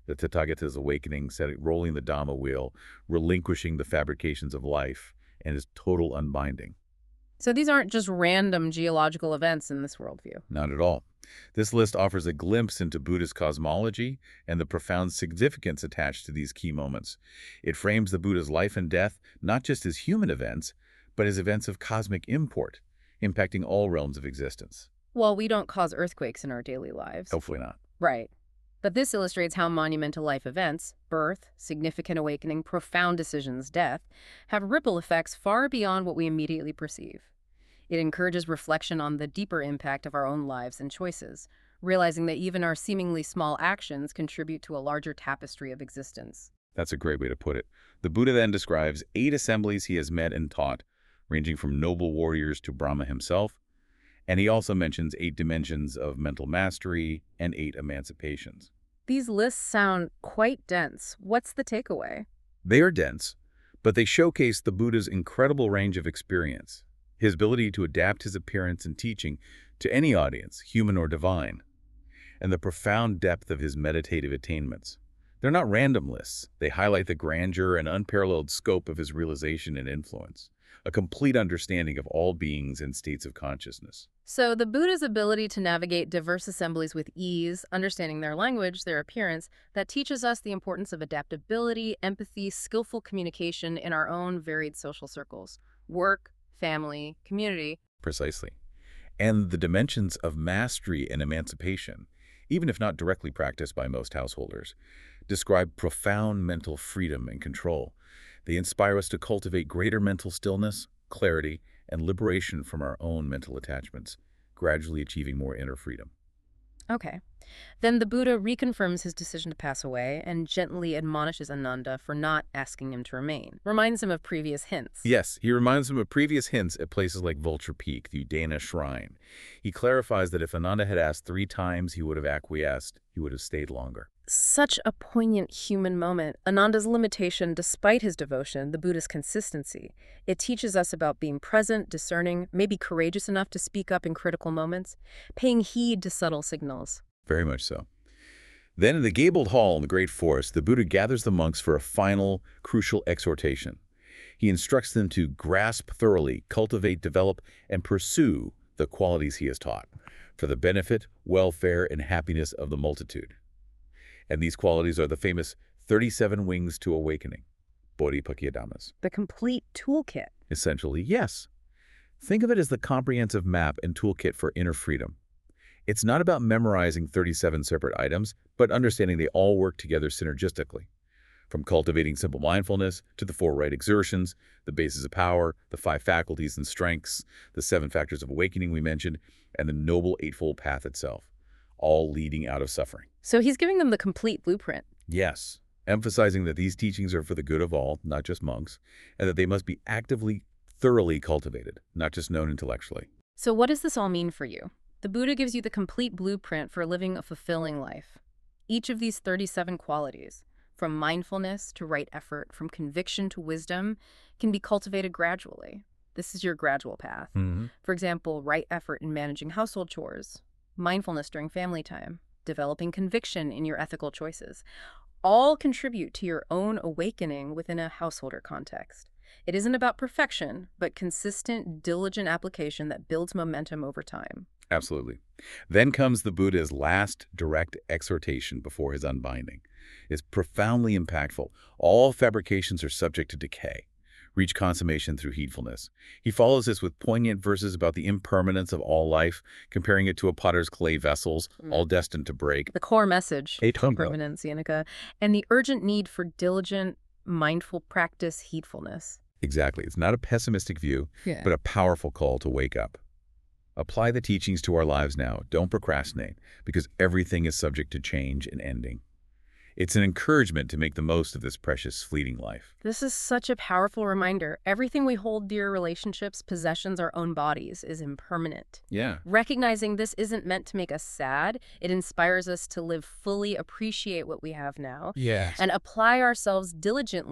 The Tathagata's awakening, rolling the Dhamma wheel, relinquishing the fabrications of life, and his total unbinding. So these aren't just random geological events in this worldview. Not at all. This list offers a glimpse into Buddhist cosmology and the profound significance attached to these key moments. It frames the Buddha's life and death not just as human events, but as events of cosmic import, impacting all realms of existence. Well, we don't cause earthquakes in our daily lives. Hopefully not. Right. But this illustrates how monumental life events, birth, significant awakening, profound decisions, death, have ripple effects far beyond what we immediately perceive. It encourages reflection on the deeper impact of our own lives and choices, realizing that even our seemingly small actions contribute to a larger tapestry of existence. That's a great way to put it. The Buddha then describes 8 assemblies he has met and taught, ranging from noble warriors to Brahma himself, and he also mentions 8 dimensions of mental mastery and 8 emancipations. These lists sound quite dense. What's the takeaway? They are dense, but they showcase the Buddha's incredible range of experience, his ability to adapt his appearance and teaching to any audience, human or divine, and the profound depth of his meditative attainments. They're not random lists. They highlight the grandeur and unparalleled scope of his realization and influence, a complete understanding of all beings and states of consciousness. So the Buddha's ability to navigate diverse assemblies with ease, understanding their language, their appearance, that teaches us the importance of adaptability, empathy, skillful communication in our own varied social circles, work, family, community. Precisely. And the dimensions of mastery and emancipation, even if not directly practiced by most householders, describe profound mental freedom and control. They inspire us to cultivate greater mental stillness, clarity, and liberation from our own mental attachments, gradually achieving more inner freedom. Okay. Then the Buddha reconfirms his decision to pass away and gently admonishes Ananda for not asking him to remain. Reminds him of previous hints. Yes, he reminds him of previous hints at places like Vulture Peak, the Udana Shrine. He clarifies that if Ananda had asked 3 times, he would have acquiesced, he would have stayed longer. Such a poignant human moment. Ananda's limitation despite his devotion, the Buddha's consistency. It teaches us about being present, discerning, maybe courageous enough to speak up in critical moments, paying heed to subtle signals. Very much so. Then in the gabled hall in the great forest, the Buddha gathers the monks for a final, crucial exhortation. He instructs them to grasp thoroughly, cultivate, develop, and pursue the qualities he has taught for the benefit, welfare, and happiness of the multitude. And these qualities are the famous 37 wings to awakening, Bodhipakkhiyadhammas. The complete toolkit. Essentially, yes. Think of it as the comprehensive map and toolkit for inner freedom. It's not about memorizing 37 separate items, but understanding they all work together synergistically. From cultivating simple mindfulness to the 4 right exertions, the bases of power, the 5 faculties and strengths, the 7 factors of awakening we mentioned, and the Noble Eightfold Path itself, all leading out of suffering. So he's giving them the complete blueprint. Yes, emphasizing that these teachings are for the good of all, not just monks, and that they must be actively, thoroughly cultivated, not just known intellectually. So what does this all mean for you? The Buddha gives you the complete blueprint for living a fulfilling life. Each of these 37 qualities, from mindfulness to right effort, from conviction to wisdom, can be cultivated gradually. This is your gradual path. For example, right effort in managing household chores, mindfulness during family time, developing conviction in your ethical choices, all contribute to your own awakening within a householder context. It isn't about perfection, but consistent, diligent application that builds momentum over time. Absolutely. Then comes the Buddha's last direct exhortation before his unbinding. It's profoundly impactful. All fabrications are subject to decay. Reach consummation through heedfulness. He follows this with poignant verses about the impermanence of all life, comparing it to a potter's clay vessels, all destined to break. The core message, Eightongo. impermanence, Yannicka, and the urgent need for diligent, mindful practice, heedfulness. Exactly. It's not a pessimistic view, but a powerful call to wake up. Apply the teachings to our lives now. Don't procrastinate, because everything is subject to change and ending. It's an encouragement to make the most of this precious, fleeting life. This is such a powerful reminder. Everything we hold dear, relationships, possessions, our own bodies, is impermanent. Yeah. Recognizing this isn't meant to make us sad. It inspires us to live fully, appreciate what we have now, Yes. and apply ourselves diligently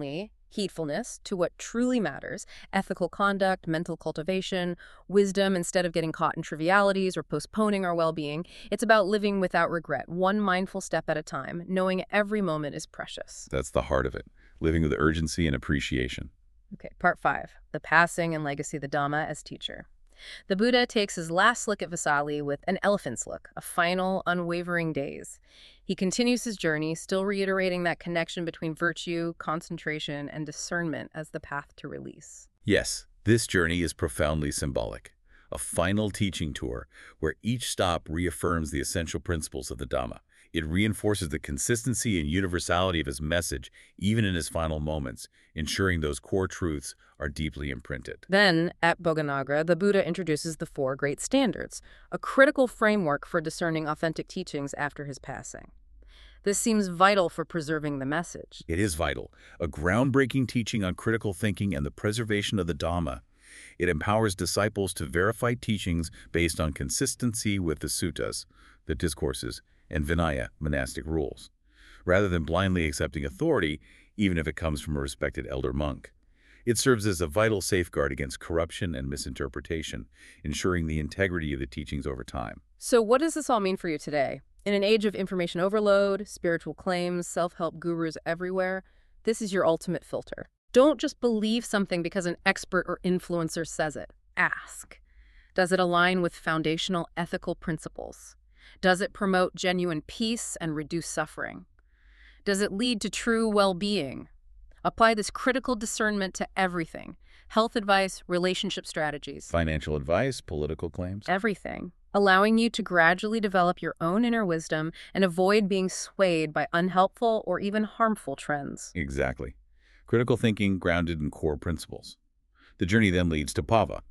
heedfulness to what truly matters, ethical conduct, mental cultivation, wisdom instead of getting caught in trivialities or postponing our well-being. It's about living without regret, one mindful step at a time, knowing every moment is precious. That's the heart of it, living with urgency and appreciation. Okay, part 5, the passing and legacy of the Dhamma as teacher. The Buddha takes his last look at Vasali with an elephant's look, a final, unwavering gaze. He continues his journey, still reiterating that connection between virtue, concentration, and discernment as the path to release. Yes, this journey is profoundly symbolic. A final teaching tour where each stop reaffirms the essential principles of the Dhamma. It reinforces the consistency and universality of his message, even in his final moments, ensuring those core truths are deeply imprinted. Then, at Boganagra, the Buddha introduces the 4 Great Standards, a critical framework for discerning authentic teachings after his passing. This seems vital for preserving the message. It is vital, a groundbreaking teaching on critical thinking and the preservation of the Dhamma. It empowers disciples to verify teachings based on consistency with the suttas, the discourses, and Vinaya, monastic rules, rather than blindly accepting authority, even if it comes from a respected elder monk. It serves as a vital safeguard against corruption and misinterpretation, ensuring the integrity of the teachings over time. So what does this all mean for you today? In an age of information overload, spiritual claims, self-help gurus everywhere, this is your ultimate filter. Don't just believe something because an expert or influencer says it. Ask. Does it align with foundational ethical principles? Does it promote genuine peace and reduce suffering? Does it lead to true well-being? Apply this critical discernment to everything. Health advice, relationship strategies. Financial advice, political claims. Everything. Allowing you to gradually develop your own inner wisdom and avoid being swayed by unhelpful or even harmful trends. Exactly. Critical thinking grounded in core principles. The journey then leads to Pava.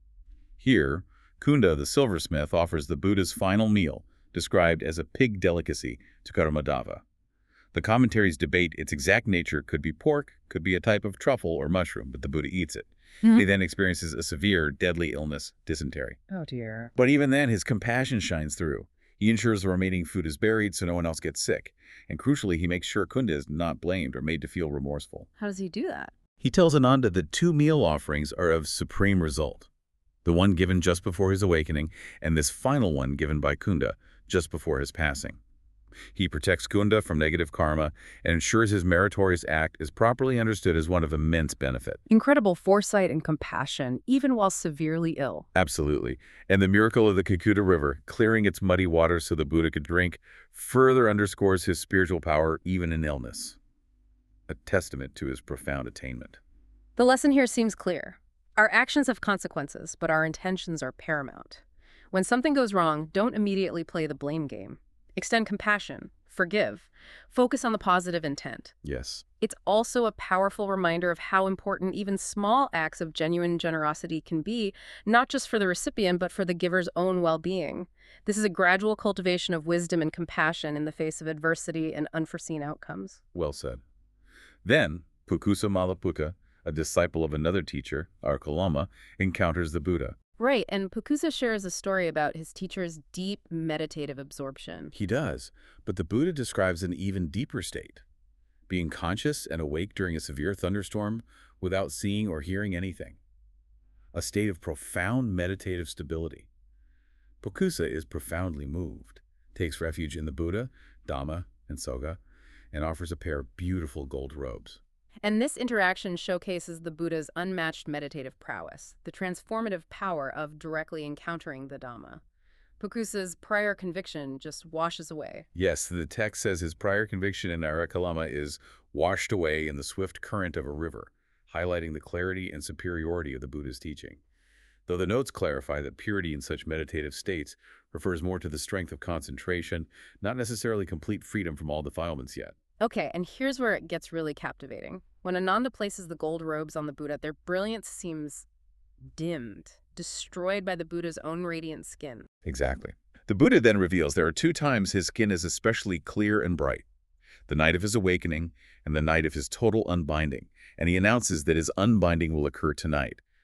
Here, Kunda the silversmith offers the Buddha's final meal, described as a pig delicacy, to Karumadava. The commentaries debate its exact nature. Could be pork, could be a type of truffle or mushroom, but the Buddha eats it. He then experiences a severe, deadly illness, dysentery. Oh dear. But even then, his compassion shines through. He ensures the remaining food is buried so no one else gets sick. And crucially, he makes sure Kunda is not blamed or made to feel remorseful. How does he do that? He tells Ananda that 2 meal offerings are of supreme result. The one given just before his awakening, and this final one given by Kunda just before his passing. He protects Kunda from negative karma and ensures his meritorious act is properly understood as one of immense benefit. Incredible foresight and compassion, even while severely ill. Absolutely. And the miracle of the Kakuta River, clearing its muddy waters so the Buddha could drink, further underscores his spiritual power even in illness. A testament to his profound attainment. The lesson here seems clear. Our actions have consequences, but our intentions are paramount. When something goes wrong, don't immediately play the blame game. Extend compassion, forgive, focus on the positive intent. Yes. It's also a powerful reminder of how important even small acts of genuine generosity can be, not just for the recipient, but for the giver's own well-being. This is a gradual cultivation of wisdom and compassion in the face of adversity and unforeseen outcomes. Well said. Then, Pukusa Malapuka, a disciple of another teacher, Arkalama, encounters the Buddha. Right, and Pukusa shares a story about his teacher's deep meditative absorption. He does, but the Buddha describes an even deeper state, being conscious and awake during a severe thunderstorm without seeing or hearing anything. A state of profound meditative stability. Pukusa is profoundly moved, takes refuge in the Buddha, Dhamma, and Sangha, and offers a pair of beautiful gold robes. And this interaction showcases the Buddha's unmatched meditative prowess, the transformative power of directly encountering the Dhamma. Pukusa's prior conviction just washes away. Yes, the text says his prior conviction in Arakalama is washed away in the swift current of a river, highlighting the clarity and superiority of the Buddha's teaching. Though the notes clarify that purity in such meditative states refers more to the strength of concentration, not necessarily complete freedom from all defilements yet. Okay, and here's where it gets really captivating. When Ananda places the gold robes on the Buddha, their brilliance seems dimmed, destroyed by the Buddha's own radiant skin. Exactly. The Buddha then reveals there are 2 times his skin is especially clear and bright, the night of his awakening and the night of his total unbinding, and he announces that his unbinding will occur tonight,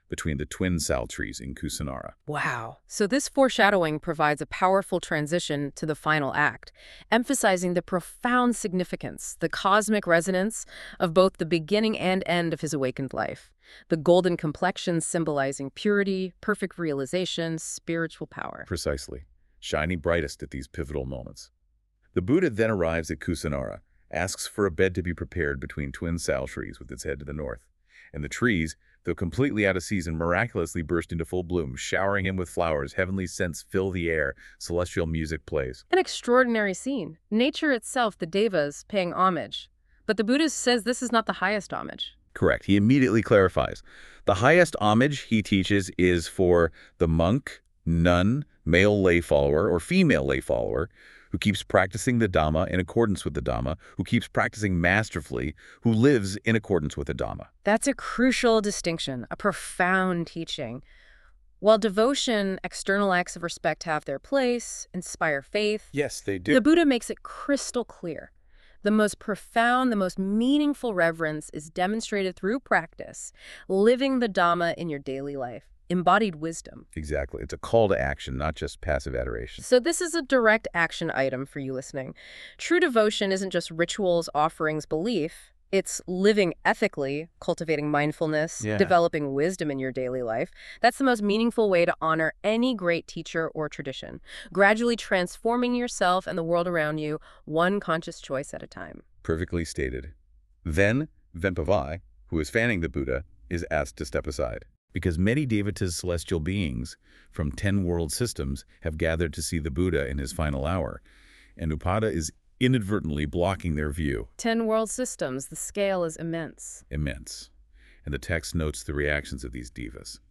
between the twin sal trees in Kusinara. Wow. So this foreshadowing provides a powerful transition to the final act, emphasizing the profound significance, the cosmic resonance of both the beginning and end of his awakened life. The golden complexion symbolizing purity, perfect realization, spiritual power. Precisely. Shining brightest at these pivotal moments. The Buddha then arrives at Kusinara, asks for a bed to be prepared between twin sal trees with its head to the north. And the trees, though completely out of season, miraculously burst into full bloom, showering him with flowers. Heavenly scents fill the air. Celestial music plays. An extraordinary scene. Nature itself, the devas, paying homage. But the Buddha says this is not the highest homage. Correct. He immediately clarifies. The highest homage, he teaches, is for the monk, nun, male lay follower, or female lay follower, who keeps practicing the Dhamma in accordance with the Dhamma, who keeps practicing masterfully, who lives in accordance with the Dhamma. That's a crucial distinction, a profound teaching. While devotion, external acts of respect have their place, inspire faith, Yes, they do. the Buddha makes it crystal clear. The most profound, the most meaningful reverence is demonstrated through practice, living the Dhamma in your daily life. Embodied wisdom. Exactly. It's a call to action, not just passive adoration. So this is a direct action item for you listening. True devotion isn't just rituals, offerings, belief. It's living ethically, cultivating mindfulness, Yeah. developing wisdom in your daily life. That's the most meaningful way to honor any great teacher or tradition. Gradually transforming yourself and the world around you, one conscious choice at a time. Perfectly stated. Then, Vempavai, who is fanning the Buddha, is asked to step aside. Because many Devatas, celestial beings from 10 world systems, have gathered to see the Buddha in his final hour, and Upada is inadvertently blocking their view. 10 world systems, the scale is immense. Immense. And the text notes the reactions of these divas.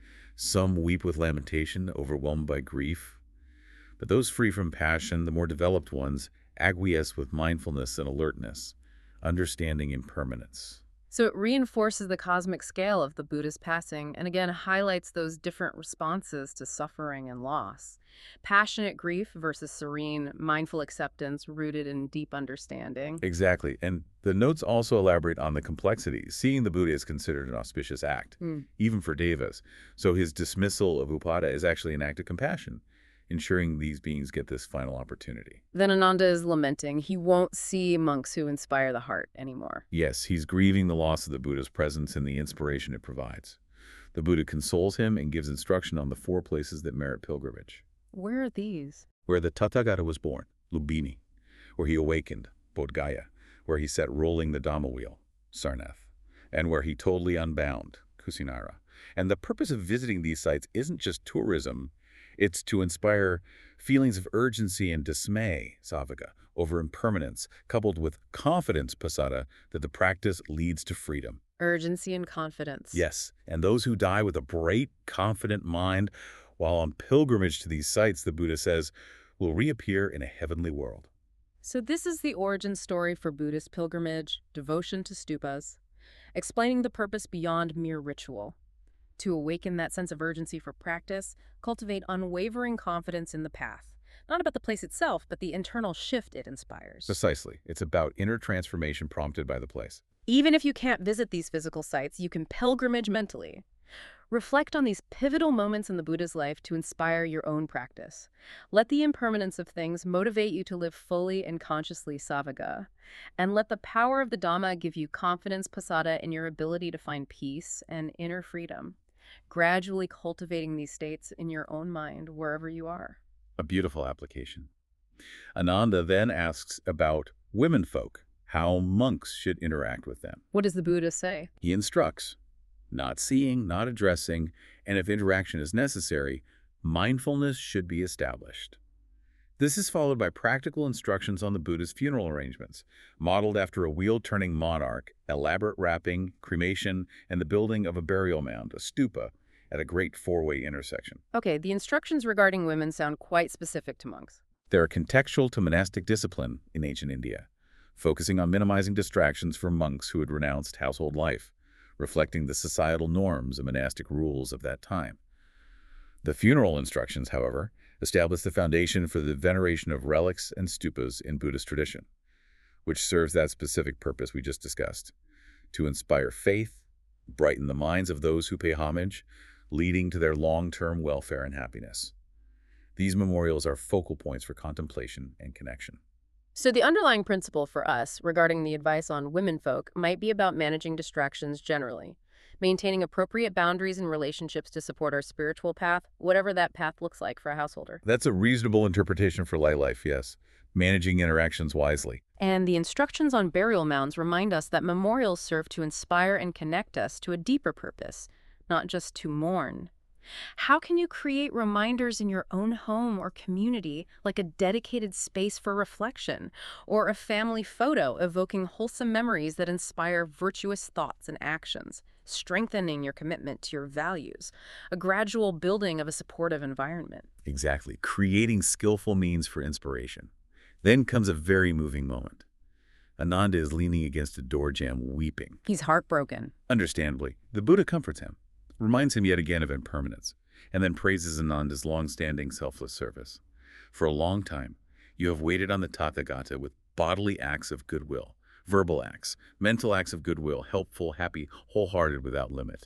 Some weep with lamentation, overwhelmed by grief. But those free from passion, the more developed ones, acquiesce with mindfulness and alertness, understanding impermanence. So it reinforces the cosmic scale of the Buddha's passing and again highlights those different responses to suffering and loss. Passionate grief versus serene, mindful acceptance rooted in deep understanding. Exactly. And the notes also elaborate on the complexities. Seeing the Buddha is considered an auspicious act, even for devas. So his dismissal of Upada is actually an act of compassion, ensuring these beings get this final opportunity. Then Ananda is lamenting. He won't see monks who inspire the heart anymore. Yes, he's grieving the loss of the Buddha's presence and the inspiration it provides. The Buddha consoles him and gives instruction on the 4 places that merit pilgrimage. Where are these? Where the Tathagata was born, Lumbini. Where he awakened, Bodh Gaya. Where he sat rolling the Dhamma wheel, Sarnath. And where he totally unbound, Kusinara. And the purpose of visiting these sites isn't just tourism. It's to inspire feelings of urgency and dismay, Savaka, over impermanence, coupled with confidence, Pasada, that the practice leads to freedom. Urgency and confidence. Yes, and those who die with a bright, confident mind while on pilgrimage to these sites, the Buddha says, will reappear in a heavenly world. So this is the origin story for Buddhist pilgrimage, devotion to stupas, explaining the purpose beyond mere ritual. To awaken that sense of urgency for practice, cultivate unwavering confidence in the path. Not about the place itself, but the internal shift it inspires. Precisely. It's about inner transformation prompted by the place. Even if you can't visit these physical sites, you can pilgrimage mentally. Reflect on these pivotal moments in the Buddha's life to inspire your own practice. Let the impermanence of things motivate you to live fully and consciously Savaka. And let the power of the Dhamma give you confidence, Pasada, in your ability to find peace and inner freedom. Gradually cultivating these states in your own mind wherever you are. A beautiful application. Ananda then asks about womenfolk, how monks should interact with them. What does the Buddha say? He instructs, not seeing, not addressing, and if interaction is necessary, mindfulness should be established. This is followed by practical instructions on the Buddha's funeral arrangements, modeled after a wheel-turning monarch, elaborate wrapping, cremation, and the building of a burial mound, a stupa, at a great 4-way intersection. Okay, the instructions regarding women sound quite specific to monks. They are contextual to monastic discipline in ancient India, focusing on minimizing distractions for monks who had renounced household life, reflecting the societal norms and monastic rules of that time. The funeral instructions, however, establish the foundation for the veneration of relics and stupas in Buddhist tradition, which serves that specific purpose we just discussed, to inspire faith, brighten the minds of those who pay homage, leading to their long-term welfare and happiness. These memorials are focal points for contemplation and connection. So the underlying principle for us regarding the advice on womenfolk might be about managing distractions generally, maintaining appropriate boundaries and relationships to support our spiritual path, whatever that path looks like for a householder. That's a reasonable interpretation for lay life, yes. Managing interactions wisely. And the instructions on burial mounds remind us that memorials serve to inspire and connect us to a deeper purpose, not just to mourn. How can you create reminders in your own home or community, like a dedicated space for reflection, or a family photo evoking wholesome memories that inspire virtuous thoughts and actions, strengthening your commitment to your values, a gradual building of a supportive environment? Exactly. Creating skillful means for inspiration. Then comes a very moving moment. Ananda is leaning against a door jamb, weeping. He's heartbroken. Understandably, the Buddha comforts him, reminds him yet again of impermanence, and then praises Ananda's long-standing selfless service. For a long time, you have waited on the Tathagata with bodily acts of goodwill, verbal acts, mental acts of goodwill, helpful, happy, wholehearted, without limit.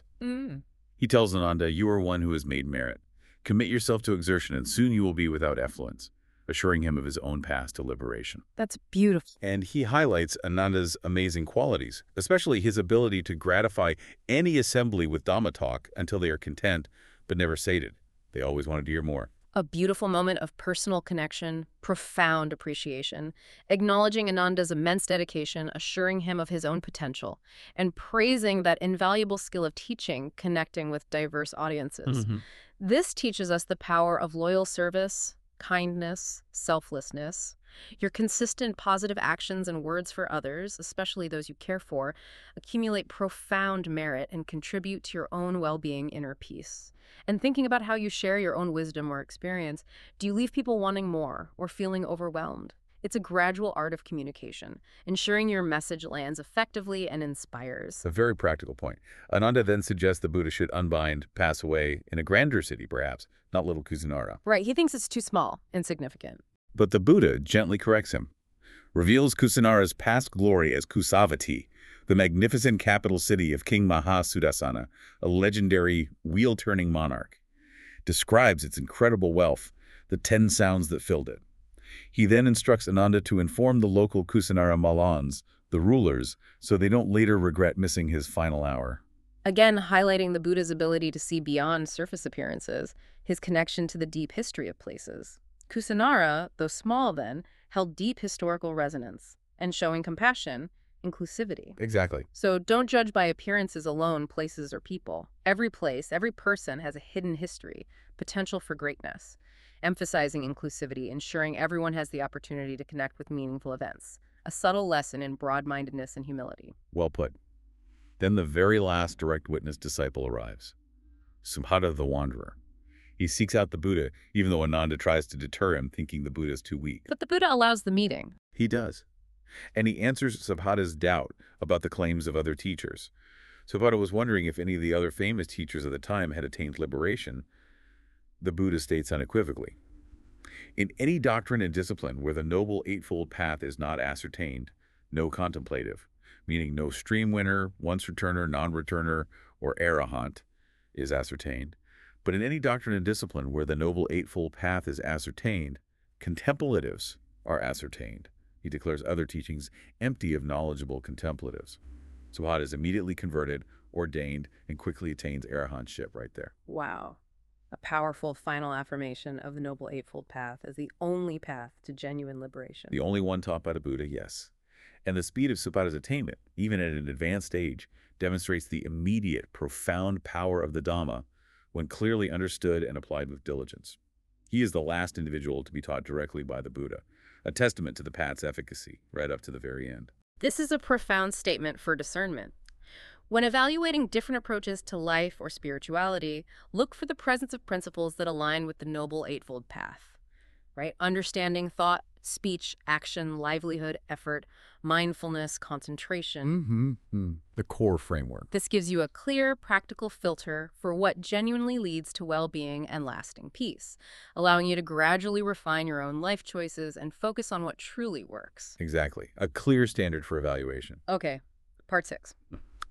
He tells Ananda, you are one who has made merit. Commit yourself to exertion, and soon you will be without effluence, assuring him of his own path to liberation. That's beautiful. And he highlights Ananda's amazing qualities, especially his ability to gratify any assembly with Dhamma talk until they are content, but never sated. They always wanted to hear more. A beautiful moment of personal connection, profound appreciation, acknowledging Ananda's immense dedication, assuring him of his own potential, and praising that invaluable skill of teaching, connecting with diverse audiences. This teaches us the power of loyal service, kindness, selflessness. Your consistent positive actions and words for others, especially those you care for, accumulate profound merit and contribute to your own well-being, inner peace. And thinking about how you share your own wisdom or experience, do you leave people wanting more or feeling overwhelmed? It's a gradual art of communication, ensuring your message lands effectively and inspires. A very practical point. Ananda then suggests the Buddha should unbind, pass away, in a grander city perhaps, not little Kusinara. Right, he thinks it's too small, insignificant. But the Buddha gently corrects him, reveals Kusinara's past glory as Kusavati, the magnificent capital city of King Mahasudasana, a legendary wheel-turning monarch, describes its incredible wealth, the 10 sounds that filled it. He then instructs Ananda to inform the local Kusinara Malans, the rulers, so they don't later regret missing his final hour. Again, highlighting the Buddha's ability to see beyond surface appearances, his connection to the deep history of places. Kusinara, though small then, held deep historical resonance, and showing compassion, inclusivity. Exactly. So don't judge by appearances alone places or people. Every place, every person has a hidden history, potential for greatness. Emphasizing inclusivity, ensuring everyone has the opportunity to connect with meaningful events. A subtle lesson in broad-mindedness and humility. Well put. Then the very last direct witness disciple arrives, Subhata the Wanderer. He seeks out the Buddha, even though Ananda tries to deter him, thinking the Buddha is too weak. But the Buddha allows the meeting. He does. And he answers Subhata's doubt about the claims of other teachers. Subhata was wondering if any of the other famous teachers of the time had attained liberation. The Buddha states unequivocally, in any doctrine and discipline where the Noble Eightfold Path is not ascertained, no contemplative, meaning no stream winner, once returner, non-returner, or arahant, is ascertained. But in any doctrine and discipline where the Noble Eightfold Path is ascertained, contemplatives are ascertained. He declares other teachings empty of knowledgeable contemplatives. Subhata is immediately converted, ordained, and quickly attains arahantship right there. Wow. A powerful final affirmation of the Noble Eightfold Path as the only path to genuine liberation. The only one taught by the Buddha, yes. And the speed of Subhata's attainment, even at an advanced age, demonstrates the immediate, profound power of the Dhamma when clearly understood and applied with diligence. He is the last individual to be taught directly by the Buddha, a testament to the path's efficacy right up to the very end. This is a profound statement for discernment. When evaluating different approaches to life or spirituality, look for the presence of principles that align with the Noble Eightfold Path, right? Understanding thought, speech, action, livelihood, effort, mindfulness, concentration. The core framework. This gives you a clear, practical filter for what genuinely leads to well-being and lasting peace, allowing you to gradually refine your own life choices and focus on what truly works. Exactly. A clear standard for evaluation. Okay, part 6.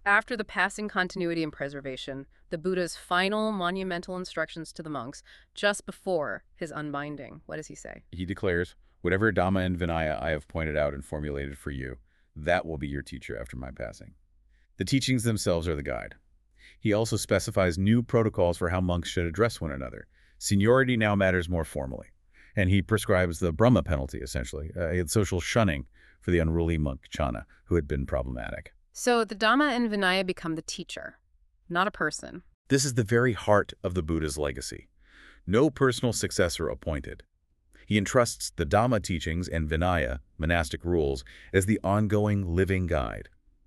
After the passing continuity and preservation, the Buddha's final monumental instructions to the monks just before his unbinding. What does he say? He declares, "Whatever Dhamma and Vinaya I have pointed out and formulated for you, that will be your teacher after my passing." The teachings themselves are the guide. He also specifies new protocols for how monks should address one another. Seniority now matters more formally. And he prescribes the Brahma penalty, essentially, a social shunning for the unruly monk Channa, who had been problematic. So the Dhamma and Vinaya become the teacher, not a person. This is the very heart of the Buddha's legacy. No personal successor appointed. He entrusts the Dhamma teachings and Vinaya, monastic rules, as the ongoing living guide.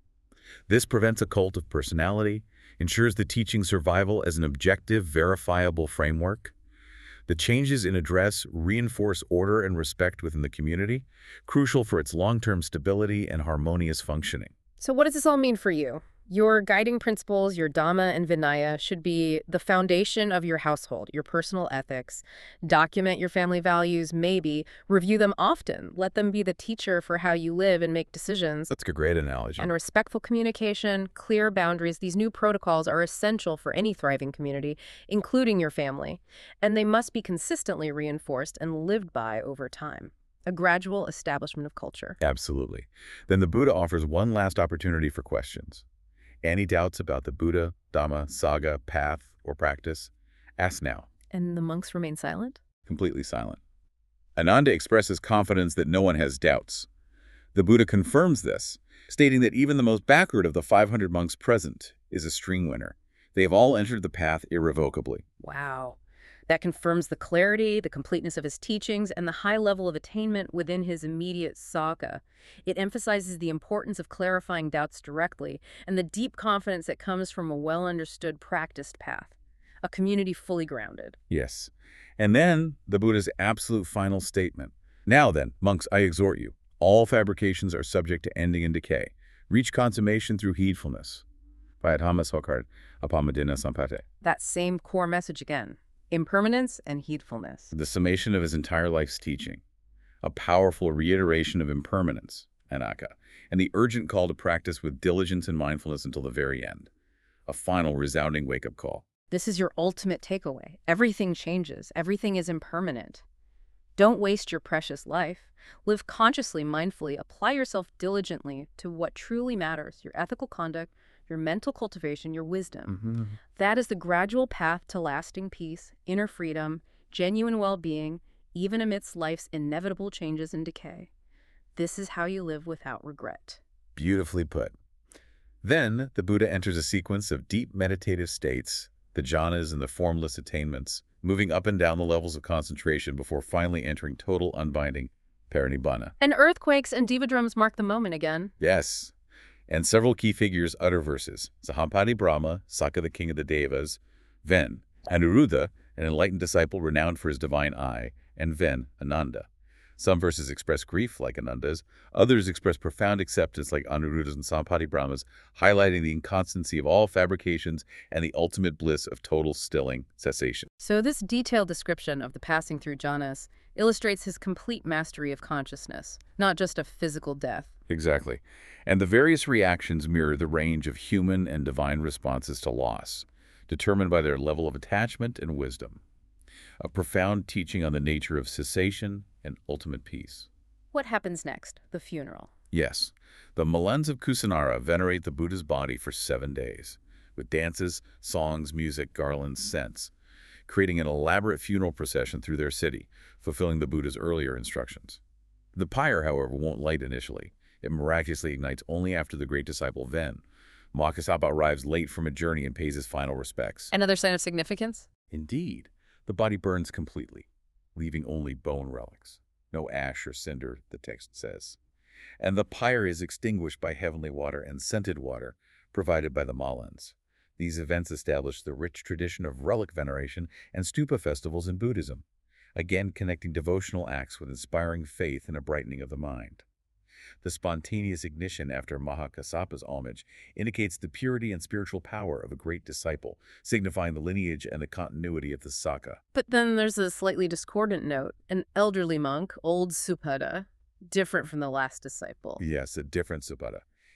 This prevents a cult of personality, ensures the teaching's survival as an objective, verifiable framework. The changes in address reinforce order and respect within the community, crucial for its long-term stability and harmonious functioning. So what does this all mean for you? Your guiding principles, your Dhamma and Vinaya, should be the foundation of your household, your personal ethics. Document your family values, maybe. Review them often. Let them be the teacher for how you live and make decisions. That's a great analogy. And respectful communication, clear boundaries, these new protocols are essential for any thriving community, including your family. And they must be consistently reinforced and lived by over time. A gradual establishment of culture. Absolutely. Then the Buddha offers one last opportunity for questions. Any doubts about the Buddha, Dhamma, Sangha, path, or practice? Ask now. And the monks remain silent? Completely silent. Ananda expresses confidence that no one has doubts. The Buddha confirms this, stating that even the most backward of the 500 monks present is a string winner. They have all entered the path irrevocably. Wow. That confirms the clarity, the completeness of his teachings, and the high level of attainment within his immediate Sangha. It emphasizes the importance of clarifying doubts directly and the deep confidence that comes from a well-understood, practiced path. A community fully grounded. Yes. And then the Buddha's absolute final statement. Now then, monks, I exhort you. All fabrications are subject to ending and decay. Reach consummation through heedfulness. Vayatama Sokard, Apamadina Sampate. That same core message again. Impermanence and heedfulness. The summation of his entire life's teaching. A powerful reiteration of impermanence, Anaka, and the urgent call to practice with diligence and mindfulness until the very end. A final resounding wake-up call. This is your ultimate takeaway. Everything changes. Everything is impermanent. Don't waste your precious life. Live consciously, mindfully. Apply yourself diligently to what truly matters, your ethical conduct, your mental cultivation, your wisdom. That is the gradual path to lasting peace, inner freedom, genuine well-being, even amidst life's inevitable changes and decay. This is how you live without regret. Beautifully put. Then the Buddha enters a sequence of deep meditative states, the jhanas and the formless attainments, moving up and down the levels of concentration before finally entering total unbinding parinibbana. And earthquakes and diva drums mark the moment again. Yes. And several key figures utter verses. Sahampati Brahma, Sakka the king of the Devas, Ven, Anuruddha, an enlightened disciple renowned for his divine eye, and Ven, Ananda. Some verses express grief like Ananda's, others express profound acceptance like Anuruddha's and Sahampati Brahma's, highlighting the inconstancy of all fabrications and the ultimate bliss of total stilling cessation. So this detailed description of the passing through jhanas illustrates his complete mastery of consciousness, not just of physical death. Exactly. And the various reactions mirror the range of human and divine responses to loss, determined by their level of attachment and wisdom. A profound teaching on the nature of cessation and ultimate peace. What happens next? The funeral. Yes, the Malans of Kusinara venerate the Buddha's body for 7 days, with dances, songs, music, garlands, scents, creating an elaborate funeral procession through their city, fulfilling the Buddha's earlier instructions. The pyre, however, won't light initially. It miraculously ignites only after the great disciple Ven. Mahakasapa arrives late from a journey and pays his final respects. Another sign of significance? Indeed, the body burns completely, leaving only bone relics. No ash or cinder, the text says. And the pyre is extinguished by heavenly water and scented water provided by the Malans. These events establish the rich tradition of relic veneration and stupa festivals in Buddhism, again connecting devotional acts with inspiring faith and a brightening of the mind. The spontaneous ignition after Mahakasapa's homage indicates the purity and spiritual power of a great disciple, signifying the lineage and the continuity of the Sangha. But then there's a slightly discordant note. An elderly monk, old Supada, different from the last disciple. Yes, a different Supada.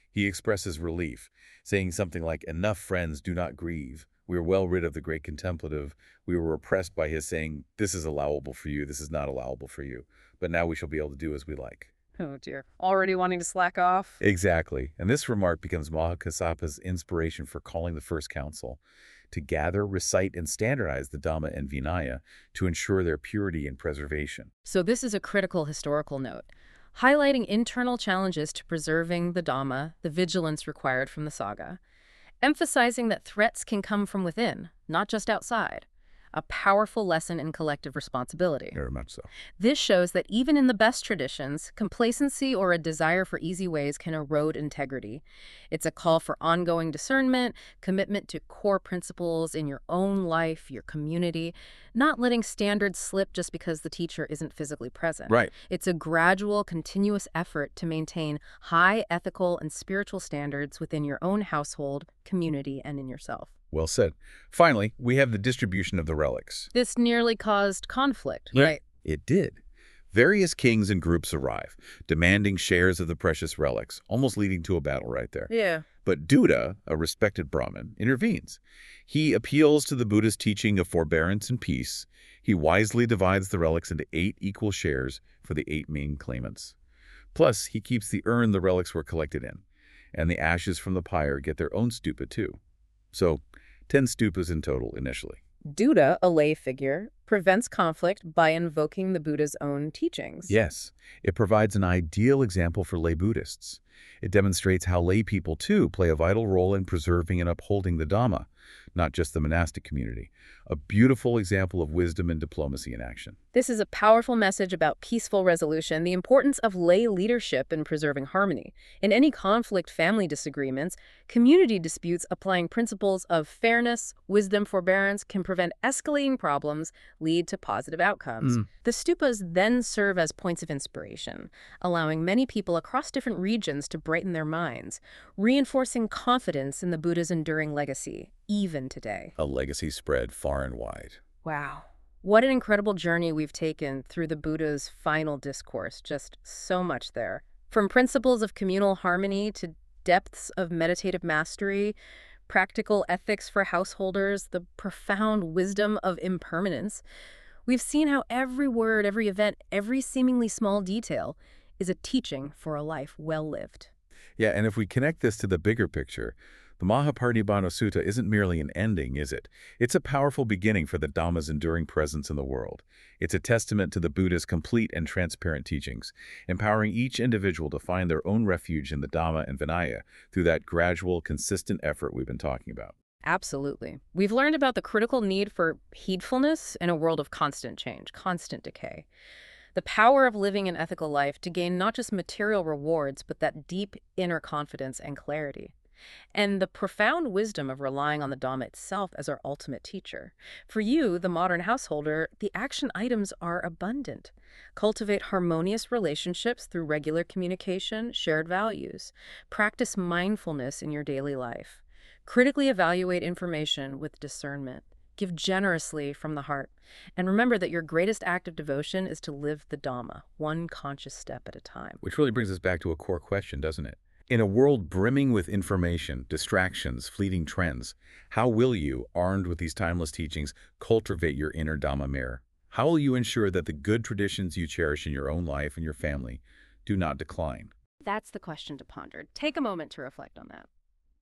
He expresses relief, saying something like, "Enough, friends, do not grieve. We are well rid of the great contemplative. We were oppressed by his saying, this is allowable for you, this is not allowable for you. But now we shall be able to do as we like." Oh dear. Already wanting to slack off? Exactly. And this remark becomes Mahakassapa's inspiration for calling the first council to gather, recite, and standardize the Dhamma and Vinaya to ensure their purity and preservation. So this is a critical historical note, highlighting internal challenges to preserving the Dhamma, the vigilance required from the saga, emphasizing that threats can come from within, not just outside. A powerful lesson in collective responsibility. Very much so. This shows that even in the best traditions, complacency or a desire for easy ways can erode integrity. It's a call for ongoing discernment, commitment to core principles in your own life, your community, not letting standards slip just because the teacher isn't physically present. Right. It's a gradual, continuous effort to maintain high ethical and spiritual standards within your own household, community, and in yourself. Well said. Finally, we have the distribution of the relics. This nearly caused conflict, Yeah. right? It did. Various kings and groups arrive, demanding shares of the precious relics, almost leading to a battle right there. Yeah. But Duda, a respected Brahmin, intervenes. He appeals to the Buddha's teaching of forbearance and peace. He wisely divides the relics into 8 equal shares for the 8 main claimants. Plus, he keeps the urn the relics were collected in, and the ashes from the pyre get their own stupa too. So, 10 stupas in total initially. Duda, a lay figure, prevents conflict by invoking the Buddha's own teachings. Yes, it provides an ideal example for lay Buddhists. It demonstrates how lay people, too, play a vital role in preserving and upholding the Dhamma, not just the monastic community. A beautiful example of wisdom and diplomacy in action. This is a powerful message about peaceful resolution, the importance of lay leadership in preserving harmony. In any conflict, family disagreements, community disputes, applying principles of fairness, wisdom, forbearance can prevent escalating problems, lead to positive outcomes. The stupas then serve as points of inspiration, allowing many people across different regions to brighten their minds, reinforcing confidence in the Buddha's enduring legacy, even today. A legacy spread far and wide. Wow. What an incredible journey we've taken through the Buddha's final discourse. Just so much there. From principles of communal harmony to depths of meditative mastery, practical ethics for householders, the profound wisdom of impermanence, we've seen how every word, every event, every seemingly small detail is a teaching for a life well lived. Yeah, and if we connect this to the bigger picture, the Mahaparinibbana Sutta isn't merely an ending, is it? It's a powerful beginning for the Dhamma's enduring presence in the world. It's a testament to the Buddha's complete and transparent teachings, empowering each individual to find their own refuge in the Dhamma and Vinaya through that gradual, consistent effort we've been talking about. Absolutely. We've learned about the critical need for heedfulness in a world of constant change, constant decay. The power of living an ethical life to gain not just material rewards, but that deep inner confidence and clarity. And the profound wisdom of relying on the Dhamma itself as our ultimate teacher. For you, the modern householder, the action items are abundant. Cultivate harmonious relationships through regular communication, shared values. Practice mindfulness in your daily life. Critically evaluate information with discernment. Give generously from the heart. And remember that your greatest act of devotion is to live the Dhamma, one conscious step at a time. Which really brings us back to a core question, doesn't it? In a world brimming with information, distractions, fleeting trends, how will you, armed with these timeless teachings, cultivate your inner Dhamma mirror? How will you ensure that the good traditions you cherish in your own life and your family do not decline? That's the question to ponder. Take a moment to reflect on that.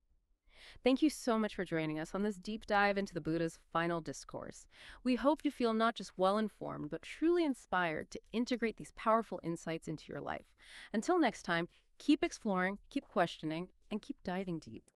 Thank you so much for joining us on this deep dive into the Buddha's final discourse. We hope you feel not just well-informed, but truly inspired to integrate these powerful insights into your life. Until next time, keep exploring, keep questioning, and keep diving deep.